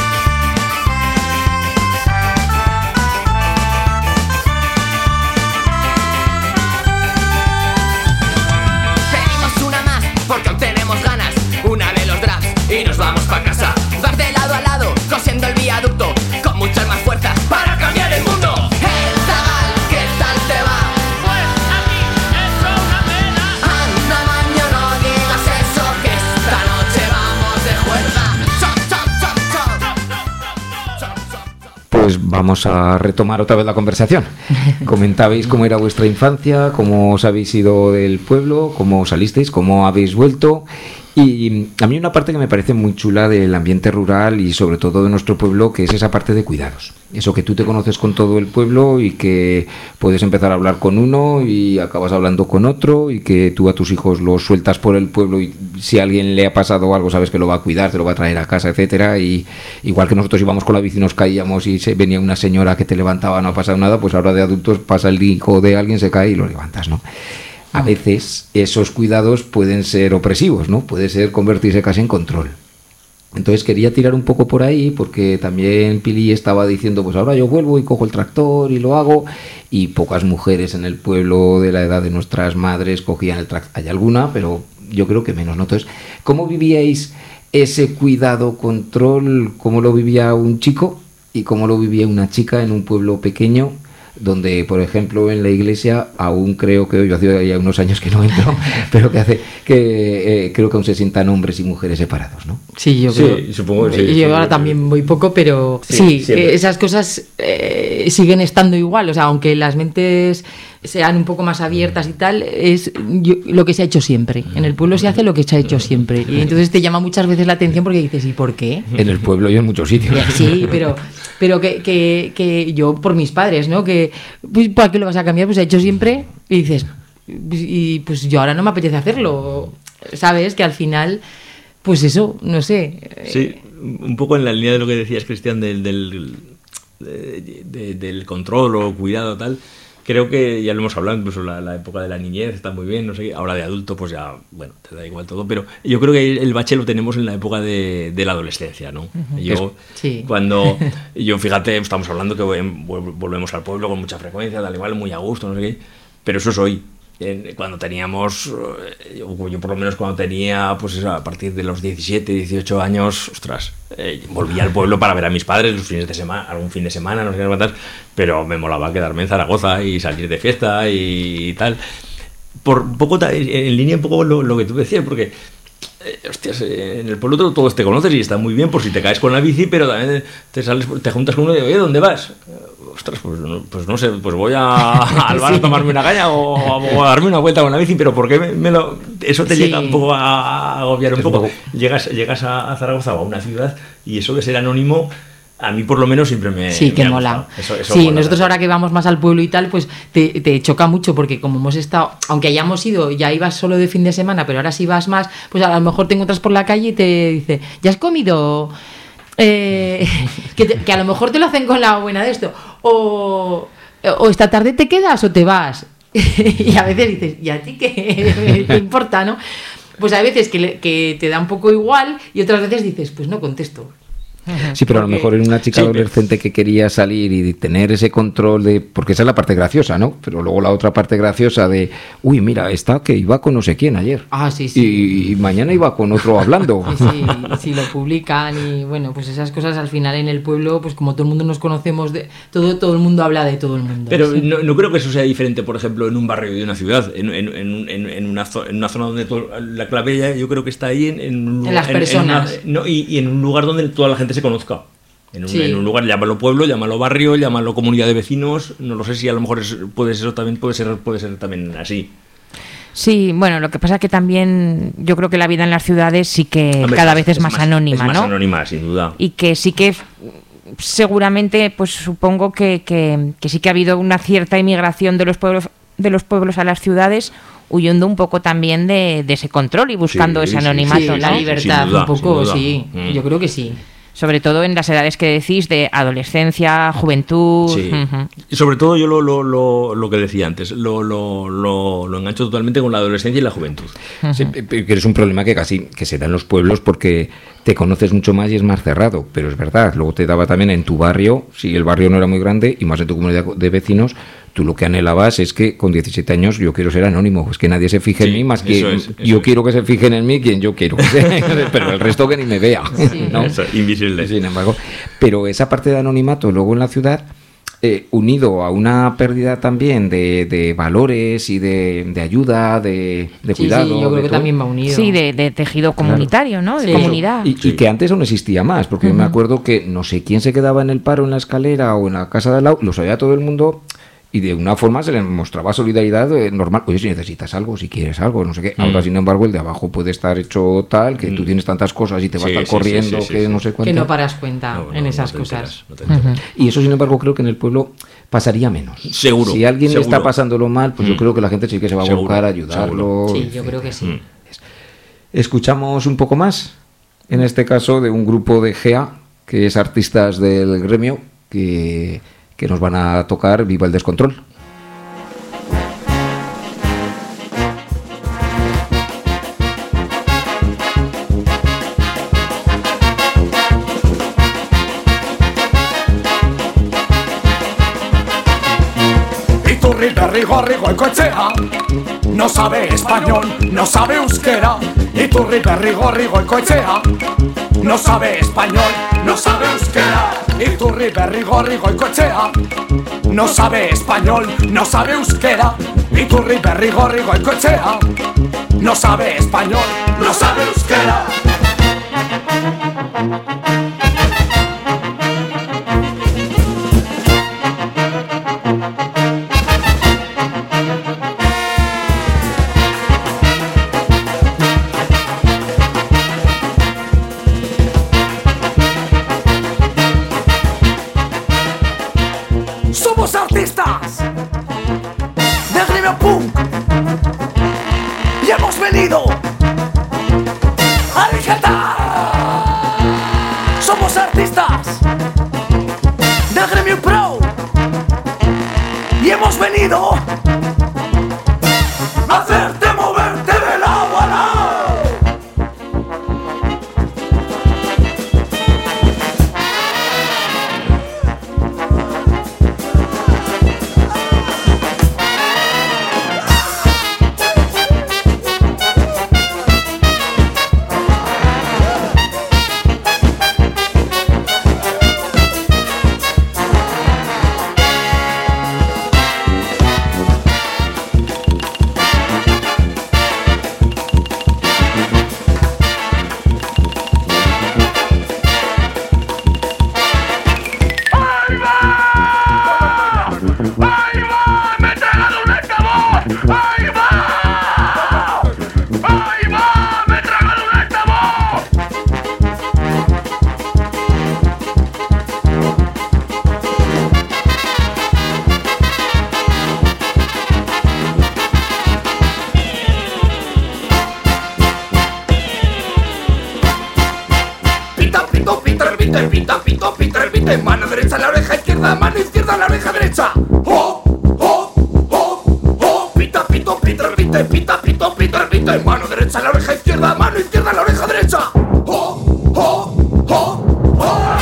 S3: Pedimos una más porque aún tenemos ganas, una de los drafts y nos vamos pa' casa. Vas de lado a lado, cosiendo el viaducto, con muchas más fuerzas para cambiar el mundo. Zagal, ¿qué tal te va? Pues aquí es una pena. Anda, maño, no digas eso, que esta noche vamos de juerga. Chop, chop, chop, chop. Chop, chop, chop.
S7: Pues vamos a retomar otra vez la conversación. Comentabais cómo era vuestra infancia, cómo os habéis ido del pueblo, cómo salisteis, cómo habéis vuelto. Y a mí una parte que me parece muy chula del ambiente rural y sobre todo de nuestro pueblo, que es esa parte de cuidados. Eso que tú te conoces con todo el pueblo y que puedes empezar a hablar con uno y acabas hablando con otro, y que tú a tus hijos los sueltas por el pueblo y si a alguien le ha pasado algo sabes que lo va a cuidar, te lo va a traer a casa, etcétera. Y igual que nosotros íbamos con la bici y nos caíamos y venía una señora que te levantaba, no ha pasado nada, pues ahora de adultos pasa el hijo de alguien, se cae y lo levantas, ¿no? A veces esos cuidados pueden ser opresivos, ¿no? Puede ser convertirse casi en control. Entonces quería tirar un poco por ahí, porque también Pili estaba diciendo, pues ahora yo vuelvo y cojo el tractor y lo hago, y pocas mujeres en el pueblo de la edad de nuestras madres cogían el tractor. Hay alguna, pero yo creo que menos, ¿no? Entonces, ¿cómo vivíais ese cuidado, control? ¿Cómo lo vivía un chico y cómo lo vivía una chica en un pueblo pequeño? Donde, por ejemplo, en la iglesia aún creo que, yo hace ya unos años que no entro, pero creo que aún se sientan hombres y mujeres separados, ¿no?
S6: Sí, yo creo.
S5: Sí, supongo que sí.
S6: Yo ahora también voy poco, pero sí, esas cosas siguen estando igual. O sea, aunque las mentes sean un poco más abiertas y tal, es lo que se ha hecho siempre. En el pueblo se hace lo que se ha hecho siempre. Y entonces te llama muchas veces la atención porque dices, ¿y por qué?
S7: En el pueblo y en muchos sitios.
S6: Sí, pero que yo, por mis padres, ¿no? Que, pues, ¿para qué lo vas a cambiar? Pues se ha hecho siempre. Y dices, y pues yo ahora no me apetece hacerlo. ¿Sabes? Que al final, pues eso, no sé.
S5: Sí, un poco en la línea de lo que decías, Cristian, del del control o cuidado tal. Creo que ya lo hemos hablado, incluso la época de la niñez está muy bien, no sé, ahora de adulto pues ya, bueno, te da igual todo, pero yo creo que el bache lo tenemos en la época de la adolescencia, ¿no? Yo, fíjate, estamos hablando que volvemos al pueblo con mucha frecuencia, da igual, muy a gusto, no sé qué, pero eso es hoy. Cuando teníamos, yo por lo menos cuando tenía, pues eso, a partir de los 17, 18 años, ostras, volvía al pueblo para ver a mis padres los fines de semana, algún fin de semana, no sé qué cuántas, pero me molaba quedarme en Zaragoza y salir de fiesta y tal. Por un poco, en línea un poco lo que tú decías, porque hostias, en el pueblo todos te conoces y está muy bien por si te caes con la bici, pero también te juntas con uno y dices, oye, ¿dónde vas? Ostras, pues no sé, pues voy al bar a tomarme una caña o a darme una vuelta con la bici, pero ¿por qué eso te llega un poco a agobiar un poco? Llegas a Zaragoza o a una ciudad y eso de ser anónimo, a mí por lo menos siempre me
S6: que mola. Eso sí, mola. Nosotros ahora que vamos más al pueblo y tal, pues te choca mucho porque como hemos estado, aunque hayamos ido, ya ibas solo de fin de semana, pero ahora si vas más, pues a lo mejor te encuentras por la calle y te dice, ¿ya has comido? Que a lo mejor te lo hacen con la buena de esto, o esta tarde te quedas o te vas. Y a veces dices, ¿y a ti qué te importa, no? Pues hay veces que te da un poco igual y otras veces dices, pues no contesto.
S7: Sí, pero a lo mejor en una chica adolescente que quería salir y tener ese control de... Porque esa es la parte graciosa, ¿no? Pero luego la otra parte graciosa de... Uy, mira, esta que iba con no sé quién ayer.
S6: Ah, sí, sí.
S7: Y mañana iba con otro hablando.
S6: Sí, lo publican y bueno, pues esas cosas al final en el pueblo, pues como todo el mundo nos conocemos, todo el mundo habla de todo el mundo.
S5: Pero no creo que eso sea diferente, por ejemplo, en un barrio de una ciudad, en una zona donde la clave yo creo que está ahí en
S6: las personas.
S5: Y en un lugar donde toda la gente se conozca. En un lugar, llámalo pueblo, llámalo barrio, llámalo comunidad de vecinos, no lo sé si a lo mejor puede ser también así.
S1: Sí, bueno, lo que pasa es que también yo creo que la vida en las ciudades sí que cada vez es más anónima, ¿no?
S5: Es más anónima, sin duda.
S1: Y que sí que seguramente, pues supongo que sí que ha habido una cierta inmigración de los pueblos a las ciudades, huyendo un poco también de ese control y buscando ese anonimato, ¿no?
S6: La libertad,
S5: duda,
S6: un poco, sí. Yo creo que sí.
S1: Sobre todo en las edades que decís de adolescencia, juventud.
S5: Sí. Y sobre todo yo lo que decía antes, lo engancho totalmente con la adolescencia y la juventud.
S7: Sí, que es un problema que casi que se da en los pueblos porque te conoces mucho más y es más cerrado, pero es verdad, luego te daba también en tu barrio, si el barrio no era muy grande y más en tu comunidad de vecinos, tú lo que anhelabas es que con 17 años yo quiero ser anónimo, pues que nadie se fije en mí más que quiero que se fijen en mí quien yo quiero, pero el resto que ni me vea, ¿no?
S5: Eso, invisible.
S7: Sin embargo, pero esa parte de anonimato luego en la ciudad, unido a una pérdida también de valores y de ayuda, de cuidado.
S6: Sí, yo creo que también va unido.
S1: Sí, de tejido comunitario, claro. ¿no? De comunidad.
S7: Y que antes aún existía más, porque yo me acuerdo que no sé quién se quedaba en el paro, en la escalera o en la casa de al lado, lo sabía todo el mundo. Y de una forma se le mostraba solidaridad normal. Oye, si necesitas algo, si quieres algo, no sé qué. Ahora, sin embargo, el de abajo puede estar hecho tal, que tú tienes tantas cosas y te va a estar corriendo, que no sé cuánto.
S6: Que no paras cuenta en esas cosas.
S7: Y eso, sin embargo, creo que en el pueblo pasaría menos.
S5: Seguro.
S7: Si alguien está pasándolo mal, pues yo creo que la gente sí que se va a buscar a ayudarlo.
S6: Sí, yo creo que sí.
S7: Escuchamos un poco más, en este caso, de un grupo de GEA, que es artistas del gremio, que nos van a tocar Viva el Descontrol.
S3: Iturrite, Rigo, Goicoechea, no sabe español, no sabe euskera. Iturrite, Rigo, Goicoechea, no sabe español, no sabe euskera. Iturrite, Rigo, Goicoechea, no sabe español, no sabe euskera. Iturrite, Rigo, Goicoechea, no sabe español, no sabe euskera. Somos artistas de gremio punk y hemos venido a rescatar. Somos artistas del gremio hemos venido a hacerte moverte de lado a lado. Repite, mano derecha en la oreja izquierda, mano izquierda en la oreja derecha. Oh, oh, oh, oh, pita, pito, pita, repite, pita, pito, pita, repite, mano derecha en la oreja izquierda, mano izquierda en la oreja derecha. Oh, oh, oh, oh.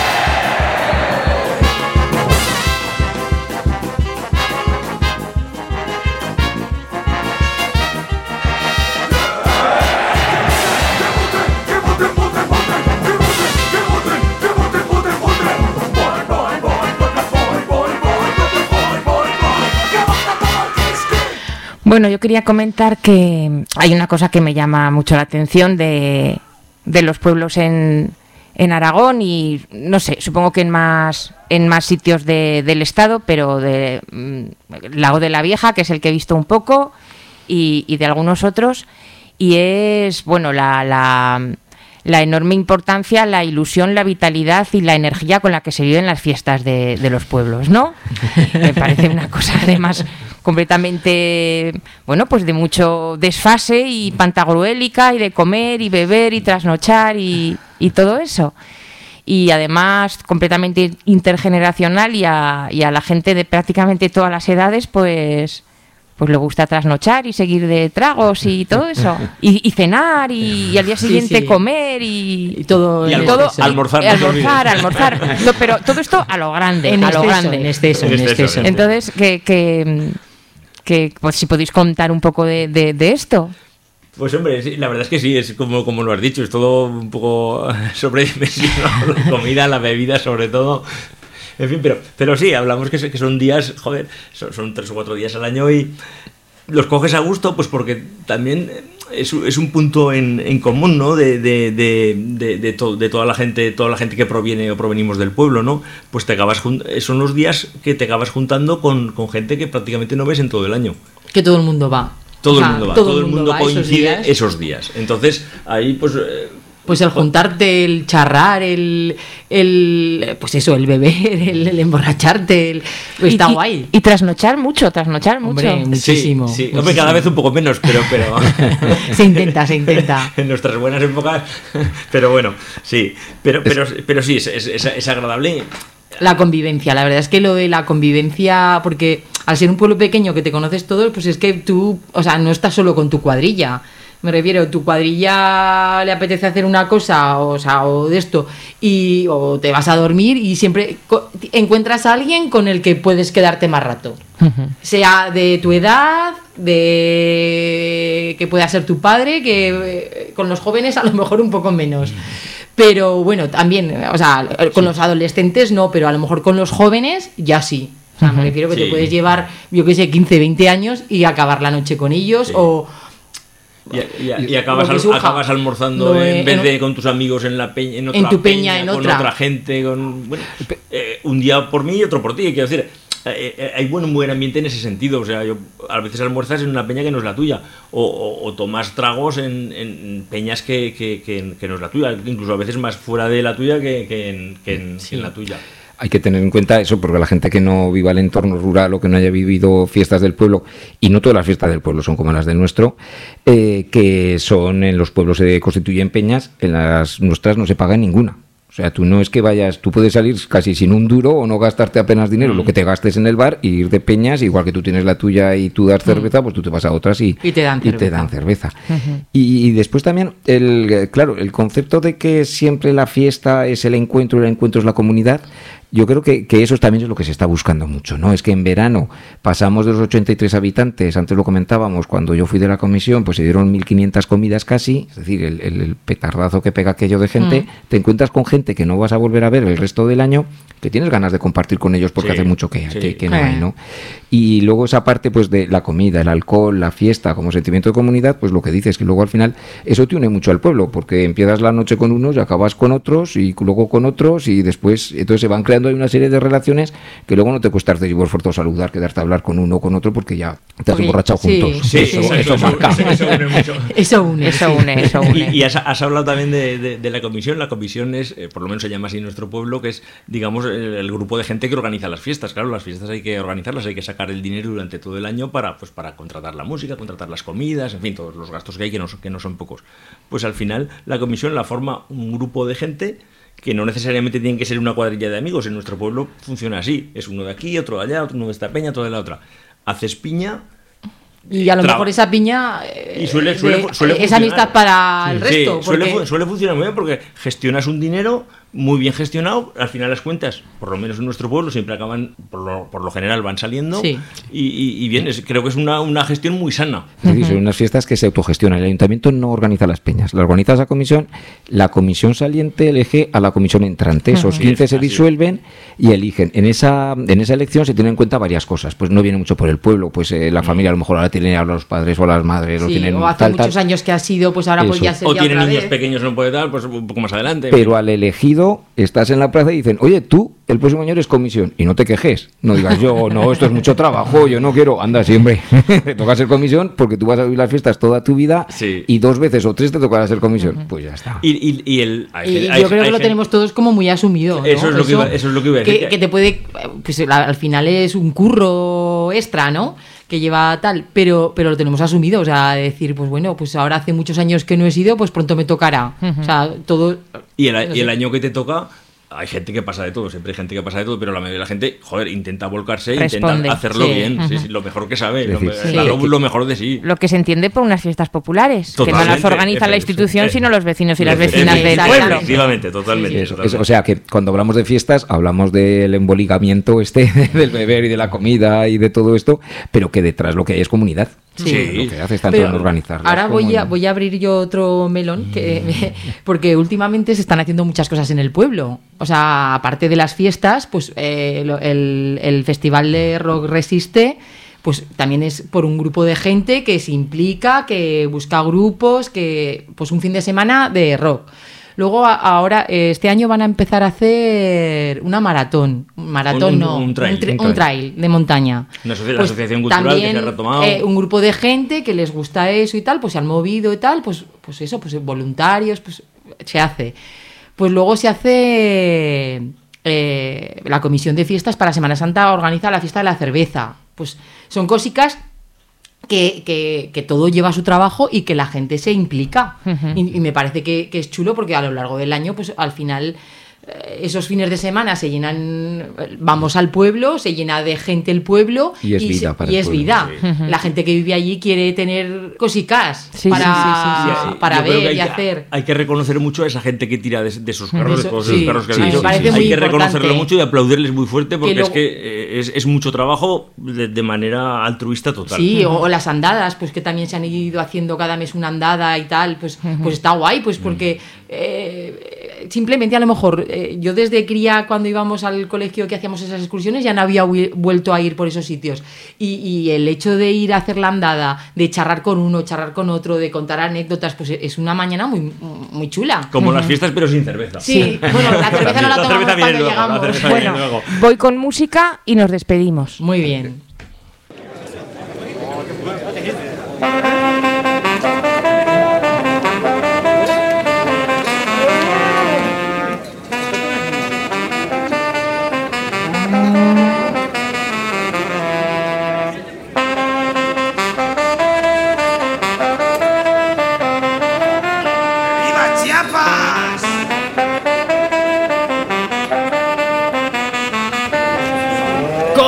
S1: Bueno, yo quería comentar que hay una cosa que me llama mucho la atención de los pueblos en Aragón y, no sé, supongo que en más sitios del estado, pero de Lago de la Vieja, que es el que he visto un poco, y de algunos otros, y es, bueno, la enorme importancia, la ilusión, la vitalidad y la energía con la que se viven las fiestas de los pueblos, ¿no? Me parece una cosa, además, completamente, bueno, pues de mucho desfase y pantagruélica, y de comer y beber y trasnochar y todo eso. Y además completamente intergeneracional y a la gente de prácticamente todas las edades, pues le gusta trasnochar y seguir de tragos y todo eso. Y cenar y al día siguiente comer y todo.
S5: Y almorzar.
S1: Almorzar. No, pero todo esto a lo grande. En exceso. Entonces, que pues si podéis contar un poco de esto.
S5: Pues hombre, sí, la verdad es que sí, es como lo has dicho, es todo un poco sobredimensionado, la comida, la bebida sobre todo. En fin, pero sí, hablamos que son días, joder, son 3 o 4 días al año y los coges a gusto, pues porque también es un punto en común, ¿no? De toda la gente que proviene o provenimos del pueblo, ¿no? Pues son los días que te acabas juntando con gente que prácticamente no ves en todo el año.
S6: Que todo el mundo va.
S5: Todo el mundo coincide esos días. Entonces, ahí pues...
S6: Pues el juntarte, el charrar, pues eso, el beber, el emborracharte, pues está guay.
S1: Y trasnochar mucho.
S6: Hombre, muchísimo.
S5: Sí. Hombre, cada vez un poco menos, pero...
S6: se intenta.
S5: En nuestras buenas épocas, pero bueno, sí. Pero sí, es agradable.
S6: La convivencia, la verdad es que lo de la convivencia, porque al ser un pueblo pequeño que te conoces todos, pues es que tú, o sea, no estás solo con tu cuadrilla. Me refiero, tu cuadrilla le apetece hacer una cosa, o de esto, o te vas a dormir y siempre encuentras a alguien con el que puedes quedarte más rato. Uh-huh. Sea de tu edad, que pueda ser tu padre, que con los jóvenes a lo mejor un poco menos. Pero bueno, también, o sea, con los adolescentes no, pero a lo mejor con los jóvenes ya sí. O sea, me refiero que te puedes llevar, yo qué sé, 15, 20 años y acabar la noche con ellos,
S5: Y acabas almorzando en vez de con tus amigos en la peña, en
S6: tu peña,
S5: con otra gente, un día por mí y otro por ti. Quiero decir, hay un buen ambiente en ese sentido. O sea, a veces almuerzas en una peña que no es la tuya, o tomas tragos en peñas que no es la tuya, incluso a veces más fuera de la tuya que en la tuya.
S7: Hay que tener en cuenta eso, porque la gente que no viva el entorno rural o que no haya vivido fiestas del pueblo, y no todas las fiestas del pueblo son como las del nuestro, que son en los pueblos se constituyen peñas, en las nuestras no se paga ninguna. O sea, tú no es que vayas, tú puedes salir casi sin un duro o no gastarte apenas dinero, lo que te gastes en el bar, y ir de peñas, igual que tú tienes la tuya y tú das cerveza, pues tú te vas a otras y te dan cerveza. Y después también, claro, el concepto de que siempre la fiesta es el encuentro y el encuentro es la comunidad, yo creo que eso también es lo que se está buscando mucho, ¿no? Es que en verano pasamos de los 83 habitantes, antes lo comentábamos, cuando yo fui de la comisión, pues se dieron 1.500 comidas casi, es decir, el petardazo que pega aquello de gente, te encuentras con gente que no vas a volver a ver el resto del año, que tienes ganas de compartir con ellos porque hace mucho que no hay, ¿no? Y luego esa parte pues de la comida, el alcohol, la fiesta como sentimiento de comunidad, pues lo que dices, que luego al final eso te une mucho al pueblo, porque empiezas la noche con unos y acabas con otros y luego con otros y después, entonces se van creando hay una serie de relaciones que luego no te cuesta hacer esfuerzo saludar, quedarte a hablar con uno o con otro porque ya te has emborrachado juntos.
S5: Eso marca. Eso une.
S1: Eso une.
S5: Y has hablado también de la comisión. La comisión es, por lo menos se llama así en nuestro pueblo, que es, digamos, el grupo de gente que organiza las fiestas. Claro, las fiestas hay que organizarlas, hay que sacar el dinero durante todo el año para contratar la música, contratar las comidas, en fin, todos los gastos que hay, que no son pocos. Pues al final la comisión la forma un grupo de gente que no necesariamente tienen que ser una cuadrilla de amigos. En nuestro pueblo funciona así, es uno de aquí, otro de allá, uno de esta peña, otro de la otra. Haces piña
S6: y a lo mejor esa piña
S5: y suele
S6: es amistad para el resto.
S5: Suele funcionar muy bien porque gestionas un dinero muy bien gestionado. Al final las cuentas, por lo menos en nuestro pueblo, siempre acaban, por lo general van saliendo y bien, creo que es una gestión muy sana.
S7: Sí, son unas fiestas que se autogestionan. El ayuntamiento no organiza las peñas, las organiza esa comisión. La comisión saliente elige a la comisión entrante. Esos 15 se disuelven y eligen. En esa elección se tienen en cuenta varias cosas. Pues no viene mucho por el pueblo, pues la familia a lo mejor ahora tiene a los padres o a las madres, o tienen
S6: o hace muchos años que ha sido, pues ahora pues ya sería
S5: o tienen
S6: otra
S5: niños
S6: vez.
S5: pequeños, no puede dar, pues un poco más adelante.
S7: Pero al elegido estás en la plaza y dicen, oye, tú, el próximo año eres comisión, y no te quejes, no digas yo, no, esto es mucho trabajo, yo no quiero, anda, siempre, te toca ser comisión porque tú vas a vivir las fiestas toda tu vida y 2 veces o 3 te tocará ser comisión, pues ya está.
S6: Y yo creo que lo tenemos todos como muy asumido, ¿no?
S5: Eso es lo que iba a decir.
S6: Que te puede, pues al final es un curro extra, ¿no? Que lleva tal, pero lo tenemos asumido, o sea, decir, pues bueno, pues ahora hace muchos años que no he sido, pues pronto me tocará. O sea, todo.
S5: Y el año que te toca, hay gente que pasa de todo, siempre hay gente que pasa de todo, pero la mayoría de la gente, joder, intenta volcarse, intenta hacerlo bien, lo mejor que sabe, lo mejor de sí.
S1: Lo que se entiende por unas fiestas populares, que no las organiza la institución, sino los vecinos y las vecinas del pueblo.
S5: Efectivamente, totalmente.
S7: O sea, que cuando hablamos de fiestas, hablamos del emboligamiento del beber y de la comida y de todo esto, pero que detrás lo que hay es comunidad. Lo que hace es tanto en organizarlas.
S6: Ahora voy a abrir yo otro melón, porque últimamente se están haciendo muchas cosas en el pueblo. O sea, aparte de las fiestas, pues el Festival de Rock Resiste, pues también es por un grupo de gente que se implica, que busca grupos, que pues un fin de semana de rock. Luego ahora, este año van a empezar a hacer una maratón. Un trail de montaña.
S5: La asociación cultural también, que se ha retomado.
S6: Un grupo de gente que les gusta eso y tal, pues se han movido y tal, pues eso, pues voluntarios, pues se hace. Pues luego se hace la comisión de fiestas para Semana Santa, organiza la fiesta de la cerveza. Pues son cositas que todo lleva su trabajo y que la gente se implica. Y me parece que es chulo porque a lo largo del año, pues al final esos fines de semana se llenan, vamos al pueblo, se llena de gente el pueblo
S7: y es vida para el pueblo.
S6: Vida. La gente que vive allí quiere tener cosicas para ver y hacer.
S5: Hay que reconocer mucho a esa gente que tira de esos carros,
S6: Hay
S5: que reconocerlo mucho y aplaudirles muy fuerte porque luego, es que es mucho trabajo de manera altruista total.
S6: Sí, o las andadas, pues que también se han ido haciendo cada mes una andada y tal, pues está guay, pues porque simplemente a lo mejor yo desde cría, cuando íbamos al colegio que hacíamos esas excursiones, ya no había vuelto a ir por esos sitios y el hecho de ir a hacer la andada, de charlar con uno, charlar con otro, de contar anécdotas, pues es una mañana muy, muy chula.
S5: Como las fiestas pero sin cerveza.
S6: Sí, bueno, la cerveza no la tomamos cuando llegamos.
S1: Bueno, voy con música y nos despedimos.
S6: Muy bien.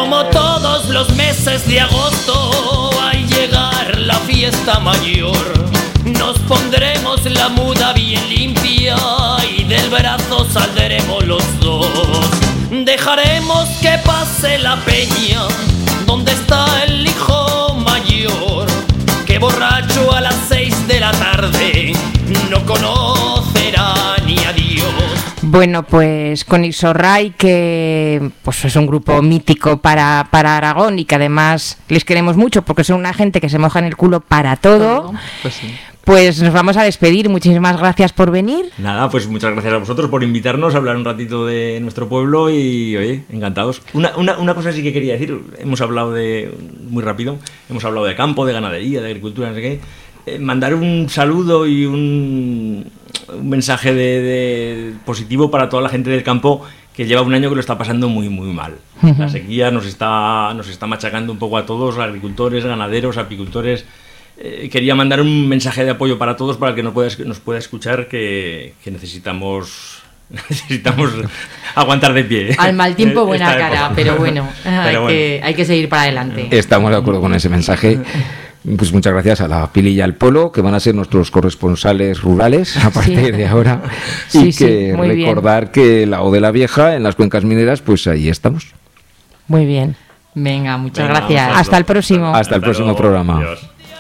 S8: Como todos los meses de agosto, al llegar la fiesta mayor, nos pondremos la muda bien limpia y del brazo saldremos los dos. Dejaremos que pase la peña donde está el hijo mayor, que borracho a las 6 de la tarde no conocerá ni a Dios.
S1: Bueno, pues con Isorray, que pues es un grupo mítico para Aragón y que además les queremos mucho porque son una gente que se moja en el culo para todo.
S5: Pues sí.
S1: Pues nos vamos a despedir. Muchísimas gracias por venir.
S5: Nada, pues muchas gracias a vosotros por invitarnos a hablar un ratito de nuestro pueblo y, oye, encantados. Una cosa sí que quería decir, hemos hablado muy rápido, hemos hablado de campo, de ganadería, de agricultura, no sé qué. Mandar un saludo y un mensaje de positivo para toda la gente del campo que lleva un año que lo está pasando muy, muy mal. La sequía nos está machacando un poco a todos, agricultores, ganaderos, apicultores. Quería mandar un mensaje de apoyo para todos, para que nos pueda escuchar, que necesitamos aguantar de pie.
S6: Al mal tiempo buena cara, pero bueno, hay que seguir para adelante.
S7: Estamos de acuerdo con ese mensaje. Pues muchas gracias a la Pili y al Polo, que van a ser nuestros corresponsales rurales a partir de ahora. Y que recordar que la O de la Vieja en las cuencas mineras, pues ahí estamos.
S1: Muy bien.
S6: Venga, muchas gracias.
S1: Hasta el próximo.
S7: Hasta el próximo programa.
S5: Adiós.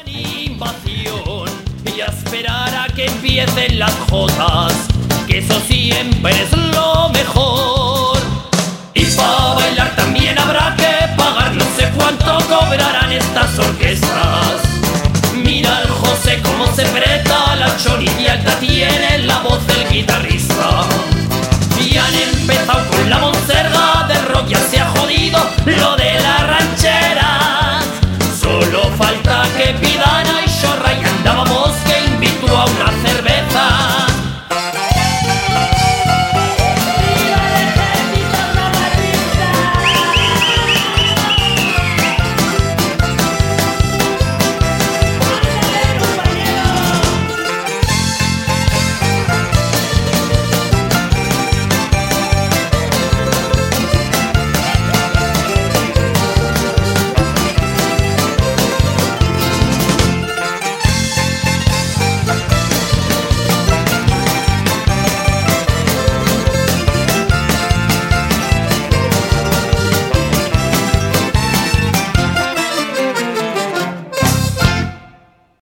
S8: Y a esperar a que empiecen las jotas, que eso siempre es lo mejor. Y para bailar también habrá que pagar, no sé cuánto cobrarán estas orquestas. Mira al José cómo se preta, la Choni y alta tiene la voz del guitarrista. Y han empezado con la monserga del rock, ya se ha jodido lo